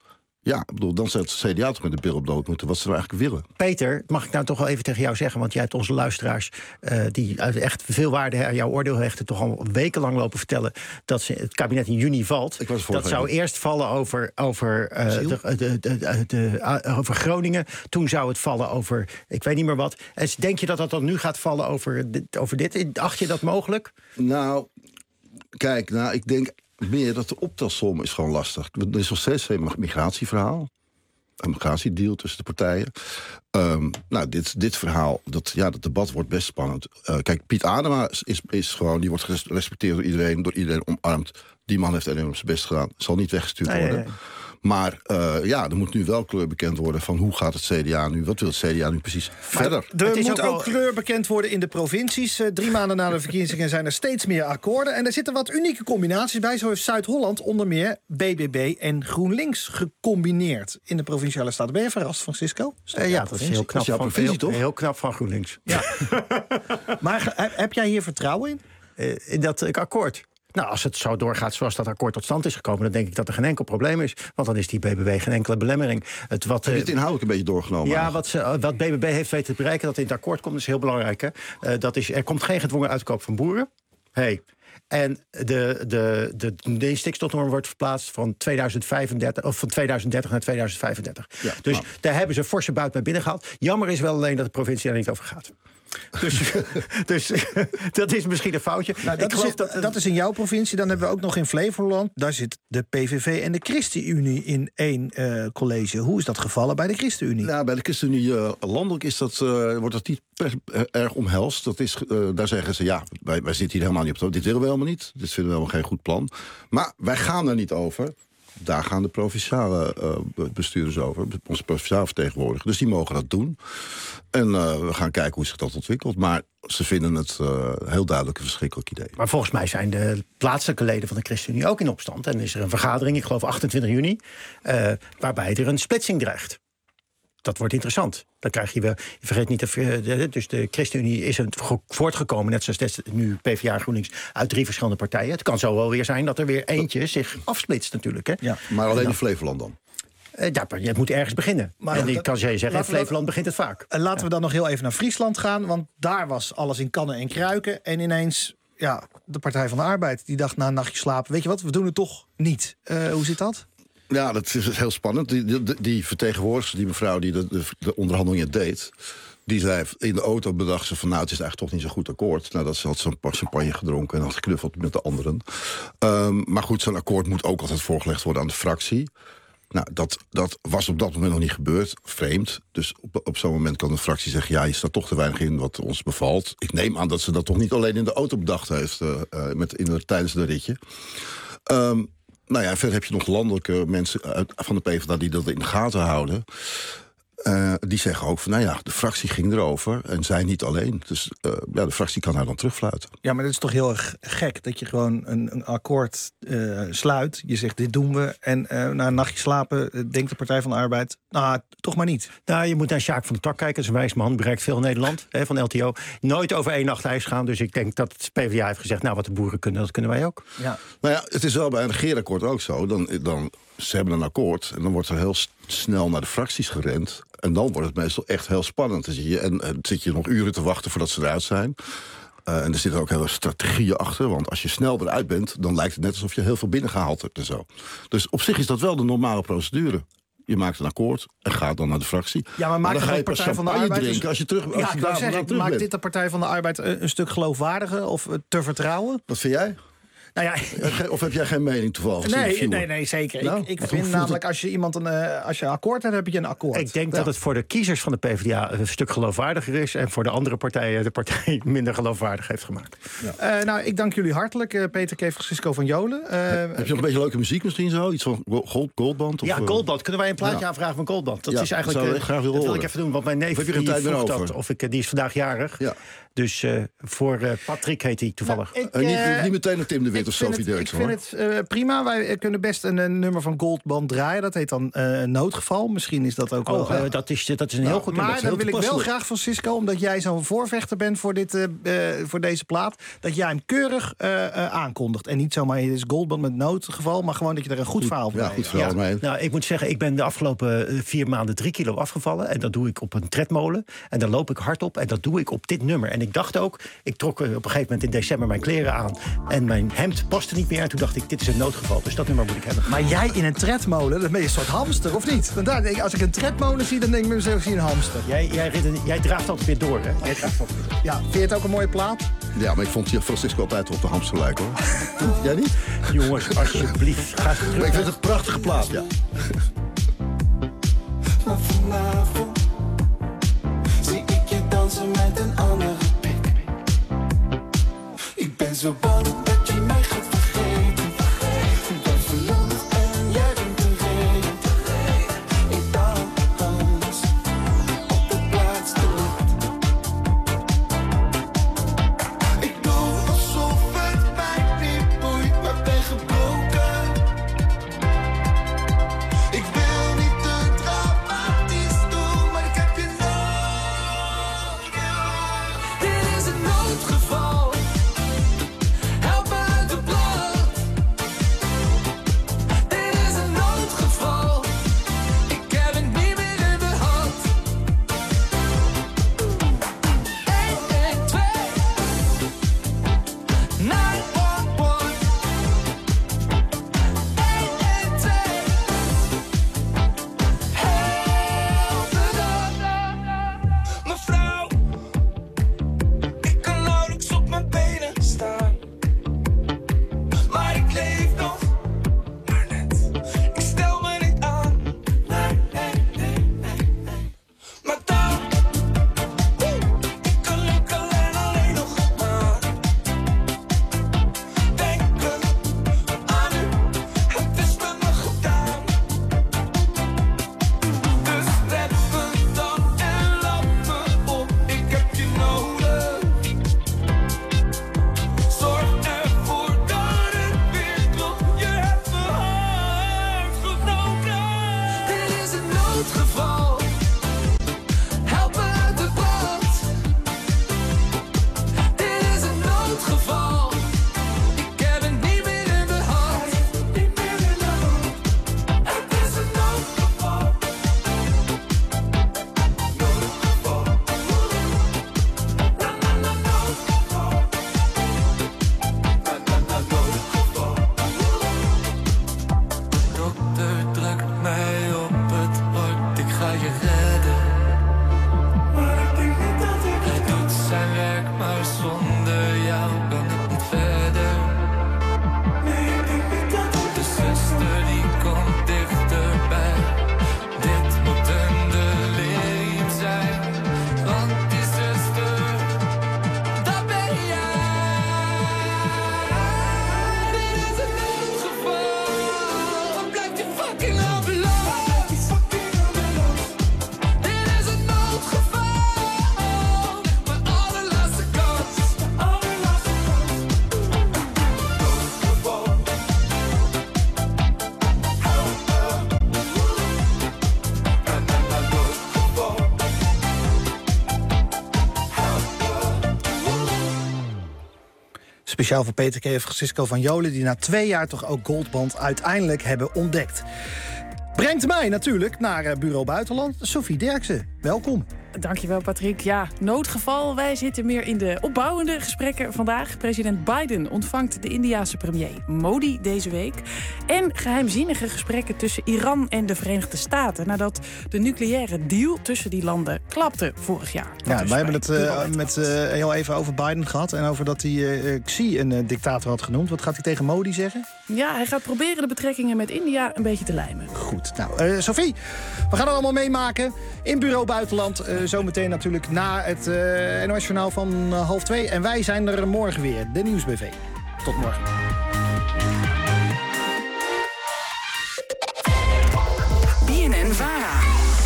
Ja, ik bedoel, dan zou het C D A toch met de bil op dood moeten. Wat ze nou eigenlijk willen. Peter, mag ik nou toch wel even tegen jou zeggen... want jij hebt onze luisteraars uh, die uit echt veel waarde aan jouw oordeel hechten... toch al wekenlang lopen vertellen dat ze het kabinet in juni valt. Ik was dat zou eerst vallen over, over, uh, de, de, de, de, de, uh, over Groningen. Toen zou het vallen over, ik weet niet meer wat. En denk je dat dat dan nu gaat vallen over dit? Over dit? Acht je dat mogelijk? Nou, kijk, nou, ik denk... meer dat de optelsom is gewoon lastig. Er is nog steeds een migratieverhaal. Een migratiedeal tussen de partijen. Um, nou, dit, dit verhaal, dat, ja, dat debat wordt best spannend. Uh, kijk, Piet Adema is, is gewoon... die wordt gerespecteerd door iedereen, door iedereen omarmd. Die man heeft enorm zijn best gedaan. Zal niet weggestuurd nee, worden. Nee, nee. Maar uh, ja, er moet nu wel kleur bekend worden van hoe gaat het C D A nu? Wat wil het C D A nu precies maar verder? Er moet ook, wel... ook kleur bekend worden in de provincies. Uh, drie maanden na de verkiezingen zijn er steeds meer akkoorden. En er zitten wat unieke combinaties bij. Zo heeft Zuid-Holland onder meer B B B en GroenLinks gecombineerd in de Provinciale Staten. Ben je verrast, Francisco? Uh, ja, dat is heel knap, dat is van, provincie, heel, toch? heel knap van GroenLinks. Ja. Maar heb jij hier vertrouwen in? Uh, in dat uh, akkoord? Nou, als het zo doorgaat zoals dat akkoord tot stand is gekomen... dan denk ik dat er geen enkel probleem is. Want dan is die B B B geen enkele belemmering. Het, wat, Heb je het inhoudelijk een beetje doorgenomen? Ja, wat, ze, wat B B B heeft weten te bereiken, dat in het akkoord komt, is heel belangrijk. Hè? Uh, dat is, er komt geen gedwongen uitkoop van boeren. Hey. En de, de, de, de stikstofnorm wordt verplaatst van, tweeduizend vijfendertig, of van tweeduizend dertig naar tweeduizend vijfendertig. Ja, dus nou. Daar hebben ze forse buit mee binnengehaald. Jammer is wel alleen dat de provincie er niet over gaat. Dus, dus dat is misschien een foutje. Nou, dat, ik is, geloof dat, dat is in jouw provincie. Dan hebben we ook nog in Flevoland. Daar zit de P V V en de ChristenUnie in één uh, college. Hoe is dat gevallen bij de ChristenUnie? Nou, bij de ChristenUnie uh, landelijk is dat, uh, wordt dat niet per, uh, erg omhelst. Dat is, uh, daar zeggen ze, ja, wij, wij zitten hier helemaal niet op. Dit willen we helemaal niet. Dit vinden we helemaal geen goed plan. Maar wij gaan er niet over. Daar gaan de provinciale uh, bestuurders over, onze provinciale vertegenwoordigers. Dus die mogen dat doen. En uh, we gaan kijken hoe zich dat ontwikkelt. Maar ze vinden het uh, heel duidelijk een verschrikkelijk idee. Maar volgens mij zijn de plaatselijke leden van de ChristenUnie ook in opstand. En is er een vergadering, ik geloof achtentwintig juni... Uh, waarbij er een splitsing dreigt. Dat wordt interessant. Dan krijg je wel. Je vergeet niet, de, dus de ChristenUnie is voortgekomen, net zoals nu P v A en GroenLinks, uit drie verschillende partijen. Het kan zo wel weer zijn dat er weer eentje zich afsplitst natuurlijk. Hè. Ja, maar alleen in Flevoland dan? Uh, ja, het moet ergens beginnen. Maar en ik kan je zeggen, in Flevoland dan, begint het vaak. Uh, laten we dan nog heel even naar Friesland gaan, want daar was alles in kannen en kruiken. En ineens, ja, de Partij van de Arbeid, die dacht na een nachtje slapen, weet je wat, we doen het toch niet. Uh, hoe zit dat? Ja, dat is heel spannend. Die, die, die vertegenwoordiger, die mevrouw die de, de, de onderhandelingen deed, die zei in de auto, bedacht ze van nou, het is eigenlijk toch niet zo'n goed akkoord. Nou, dat ze had zo'n pak champagne gedronken en had geknuffeld met de anderen. Um, maar goed, zo'n akkoord moet ook altijd voorgelegd worden aan de fractie. Nou, dat, dat was op dat moment nog niet gebeurd. Vreemd. Dus op, op zo'n moment kan de fractie zeggen, ja, je staat toch te weinig in wat ons bevalt. Ik neem aan dat ze dat toch niet alleen in de auto bedacht heeft, uh, uh, met, in de, tijdens de ritje. Um, Nou ja, verder heb je nog landelijke mensen uit, van de PvdA die dat in de gaten houden. Uh, die zeggen ook van, nou ja, de fractie ging erover en zij niet alleen. Dus uh, ja, de fractie kan haar dan terugfluiten. Ja, maar dat is toch heel erg gek dat je gewoon een, een akkoord uh, sluit. Je zegt, dit doen we. En uh, na een nachtje slapen uh, denkt de Partij van de Arbeid, nou, toch maar niet. Nou, je moet naar Sjaak van der Tak kijken. Dat is een wijs man, bereikt veel in Nederland, hè, van L T O. Nooit over één nacht ijs gaan. Dus ik denk dat het PvdA heeft gezegd, nou, wat de boeren kunnen, dat kunnen wij ook. Ja. Nou ja, het is wel bij een regeerakkoord ook zo. Dan, dan, ze hebben een akkoord en dan wordt er heel snel naar de fracties gerend. En dan wordt het meestal echt heel spannend. Dan zit je, en, en zit je nog uren te wachten voordat ze eruit zijn. Uh, en er zitten ook hele strategieën achter. Want als je snel eruit bent, dan lijkt het net alsof je heel veel binnengehaald hebt en zo. Dus op zich is dat wel de normale procedure. Je maakt een akkoord en gaat dan naar de fractie. Ja, maar maakt de Partij van de Arbeid drinken dus, als je terug, als ja, je ik daar zeggen, terug maakt bent. dit de Partij van de Arbeid een, een stuk geloofwaardiger of te vertrouwen? Wat vind jij? Nou ja, of heb jij geen mening toevallig? Nee, nee, nee, zeker. Nou, ik ik vind namelijk, als je iemand een, uh, als je een akkoord hebt, heb je een akkoord. Ik denk ja. dat het voor de kiezers van de PvdA een stuk geloofwaardiger is en voor de andere partijen de partij minder geloofwaardig heeft gemaakt. Ja. Uh, nou, ik dank jullie hartelijk, uh, Peter K. Francisco van Jolen. Uh, heb je nog een beetje leuke muziek misschien zo? Iets van Gold, Goldband? Of, ja, Goldband. Kunnen wij een plaatje ja. aanvragen van Goldband? Dat ja, is eigenlijk. Dat, uh, dat wil ik even doen, want mijn neef die vroeg dat, of ik, die is vandaag jarig. Ja. Dus uh, voor uh, Patrick heet hij toevallig. Nou, ik, uh, uh, niet, niet meteen naar Tim de Wit Vergeten ik vind Sophie het, Derksen, Ik vind het uh, prima. Wij kunnen best een, een nummer van Goldband draaien. Dat heet dan uh, Noodgeval. Misschien is dat ook oh, wel... Uh, dat, is, dat is een heel nou, goed maar nummer. dan wil ik wel graag, Francisco, omdat jij zo'n voorvechter bent voor, dit, uh, uh, voor deze plaat, dat jij hem keurig uh, uh, aankondigt. En niet zomaar, het is Goldband met Noodgeval, maar gewoon dat je er een goed goed, verhaal van ja, hebt. goed verhaal ja. Nou, ik moet zeggen, ik ben de afgelopen uh, vier maanden drie kilo afgevallen. En dat doe ik op een tredmolen. En dan loop ik hardop. En dat doe ik op dit nummer. En ik dacht ook, ik trok uh, op een gegeven moment in december mijn kleren aan. En mijn hemd paste niet meer. En toen dacht ik, dit is een noodgeval. Dus dat nummer moet ik hebben. Maar jij in een tredmolen, dan ben je een soort hamster, of niet? Want daar denk ik, als ik een tredmolen zie, dan denk ik mezelf, zie een hamster. Jij, jij, jij draaft altijd weer door, hè? Jij draaft altijd weer door. Ja, vind je het ook een mooie plaat? Ja, maar ik vond Francisco altijd op de hamster lijken, hoor. Jij niet? Jongens, alsjeblieft. Ga terug. Maar ik vind het een prachtige plaat, ja. Maar vanavond zie ik je dansen met een andere pik. Ik ben zo bang dat je mij gaat vergeten. Ik ben verloren en jij bent de reden. Ik dans op de plaats te licht. Ik doe alsof het mij niet boeit, maar ben gebroken. Ik wil niet te dramatisch doen, maar ik heb je nodig. Dit is een noodgeval. Help me uit de blad. Dit is een noodgeval. Ik heb het niet meer in de hand. één, één, twee. negen een een. één, één, twee. Help me dan. Mevrouw, ik kan nauwelijks op mijn benen staan. Maar ik leef nog, maar net. Ik stel me niet aan. Nee, nee, nee, nee, nee. Maar dan, ik kan enkel en alleen nog maar denken aan u. Het is met me gedaan. Dus red me dan en laat me op. Ik heb je nodig. Zorg ervoor dat het weer klopt. Je hebt me hard genomen. Dit is een noodgeval. Help me uit de brand. Dit is een noodgeval. Ik heb het niet meer in de hand. Niet meer in de hand. Het is een noodgeval. Noodgeval. Na na na noodgeval. Na na na noodgeval. Dokter drukt mij op het hart, ik ga je redden. Maar ik denk niet dat ik Hij doet zijn werk, maar zonder jou kan het niet verder. Nee, ik denk niet dat ik De zuster die komt dichterbij. Dit moet een delirium zijn. Want die zuster, dat ben jij. Dit is een noodgeval. Wat blijft die fucking ambulance? Dit is een noodgeval. Mijn allerlaatste kans. Allerlaatste kans. Noodgeval. Speciaal voor Peter K. en Francisco van Jolen, die na twee jaar toch ook Goldband uiteindelijk hebben ontdekt. Brengt mij natuurlijk naar uh, Bureau Buitenland. Sophie Derksen, welkom. Dankjewel, Patrick. Ja, noodgeval. Wij zitten meer in de opbouwende gesprekken vandaag. President Biden ontvangt de Indiase premier Modi deze week. En geheimzinnige gesprekken tussen Iran en de Verenigde Staten, nadat de nucleaire deal tussen die landen klapte vorig jaar. Dat Ja, dus wij hebben bij het uh, Bureau met uh, heel even over Biden gehad en over dat hij uh, Xi een uh, dictator had genoemd. Wat gaat hij tegen Modi zeggen? Ja, hij gaat proberen de betrekkingen met India een beetje te lijmen. Goed. Nou, uh, Sophie, we gaan het allemaal meemaken in Bureau Buitenland. Uh, zometeen natuurlijk na het uh, N O S-journaal van uh, half twee. En wij zijn er morgen weer, de Nieuws B V. Tot morgen. B N N-Vara.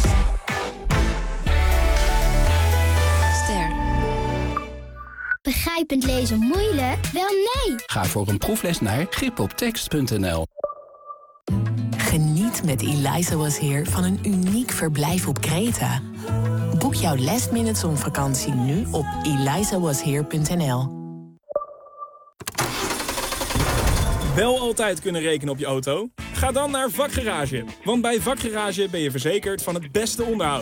Ster. Begrijp begrijpend lezen moeilijk? Wel nee. Ga voor een proefles naar gripoptekst punt n l. Geniet met Eliza Was Here van een uniek verblijf op Kreta. Boek jouw last minute zonvakantie nu op eliza was here punt n l. Wel altijd kunnen rekenen op je auto? Ga dan naar Vakgarage. Want bij Vakgarage ben je verzekerd van het beste onderhoud.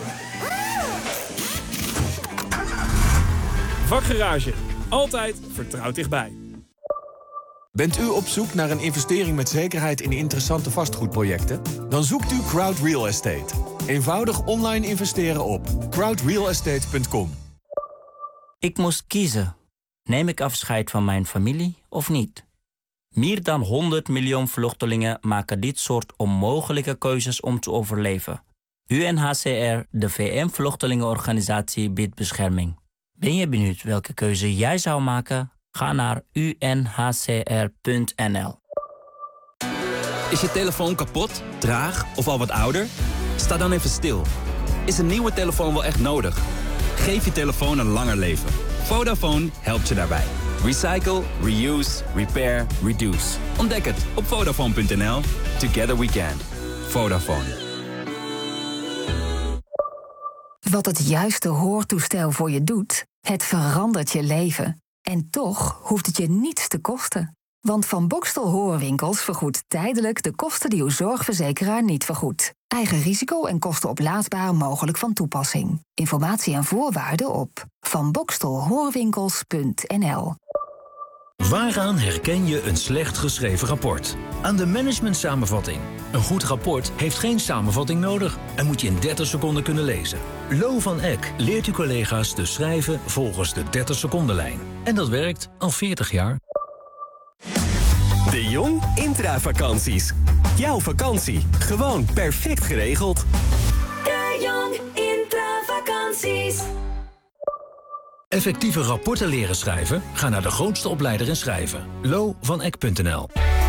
Vakgarage. Altijd vertrouwd dichtbij. Bent u op zoek naar een investering met zekerheid in interessante vastgoedprojecten? Dan zoekt u Crowd Real Estate. Eenvoudig online investeren op crowd real estate punt com. Ik moest kiezen. Neem ik afscheid van mijn familie of niet? Meer dan honderd miljoen vluchtelingen maken dit soort onmogelijke keuzes om te overleven. U N H C R, de V N-vluchtelingenorganisatie, biedt bescherming. Ben je benieuwd welke keuze jij zou maken? Ga naar u n h c r punt n l. Is je telefoon kapot, traag of al wat ouder? Sta dan even stil. Is een nieuwe telefoon wel echt nodig? Geef je telefoon een langer leven. Vodafone helpt je daarbij. Recycle, reuse, repair, reduce. Ontdek het op vodafone punt n l. Together we can. Vodafone. Wat het juiste hoortoestel voor je doet, het verandert je leven. En toch hoeft het je niets te kosten. Want Van Bokstel Hoorwinkels vergoedt tijdelijk de kosten die uw zorgverzekeraar niet vergoedt. Eigen risico en kosten oplaadbaar mogelijk van toepassing. Informatie en voorwaarden op van bokstel hoorwinkels punt n l. Waaraan herken je een slecht geschreven rapport? Aan de managementsamenvatting. Een goed rapport heeft geen samenvatting nodig en moet je in dertig seconden kunnen lezen. Lo van Eck leert uw collega's te schrijven volgens de dertig secondenlijn. En dat werkt al veertig jaar. De Jong Intravakanties. Jouw vakantie, gewoon perfect geregeld. De Jong Intravakanties. Effectieve rapporten leren schrijven? Ga naar de grootste opleider in schrijven. lo van eck punt n l.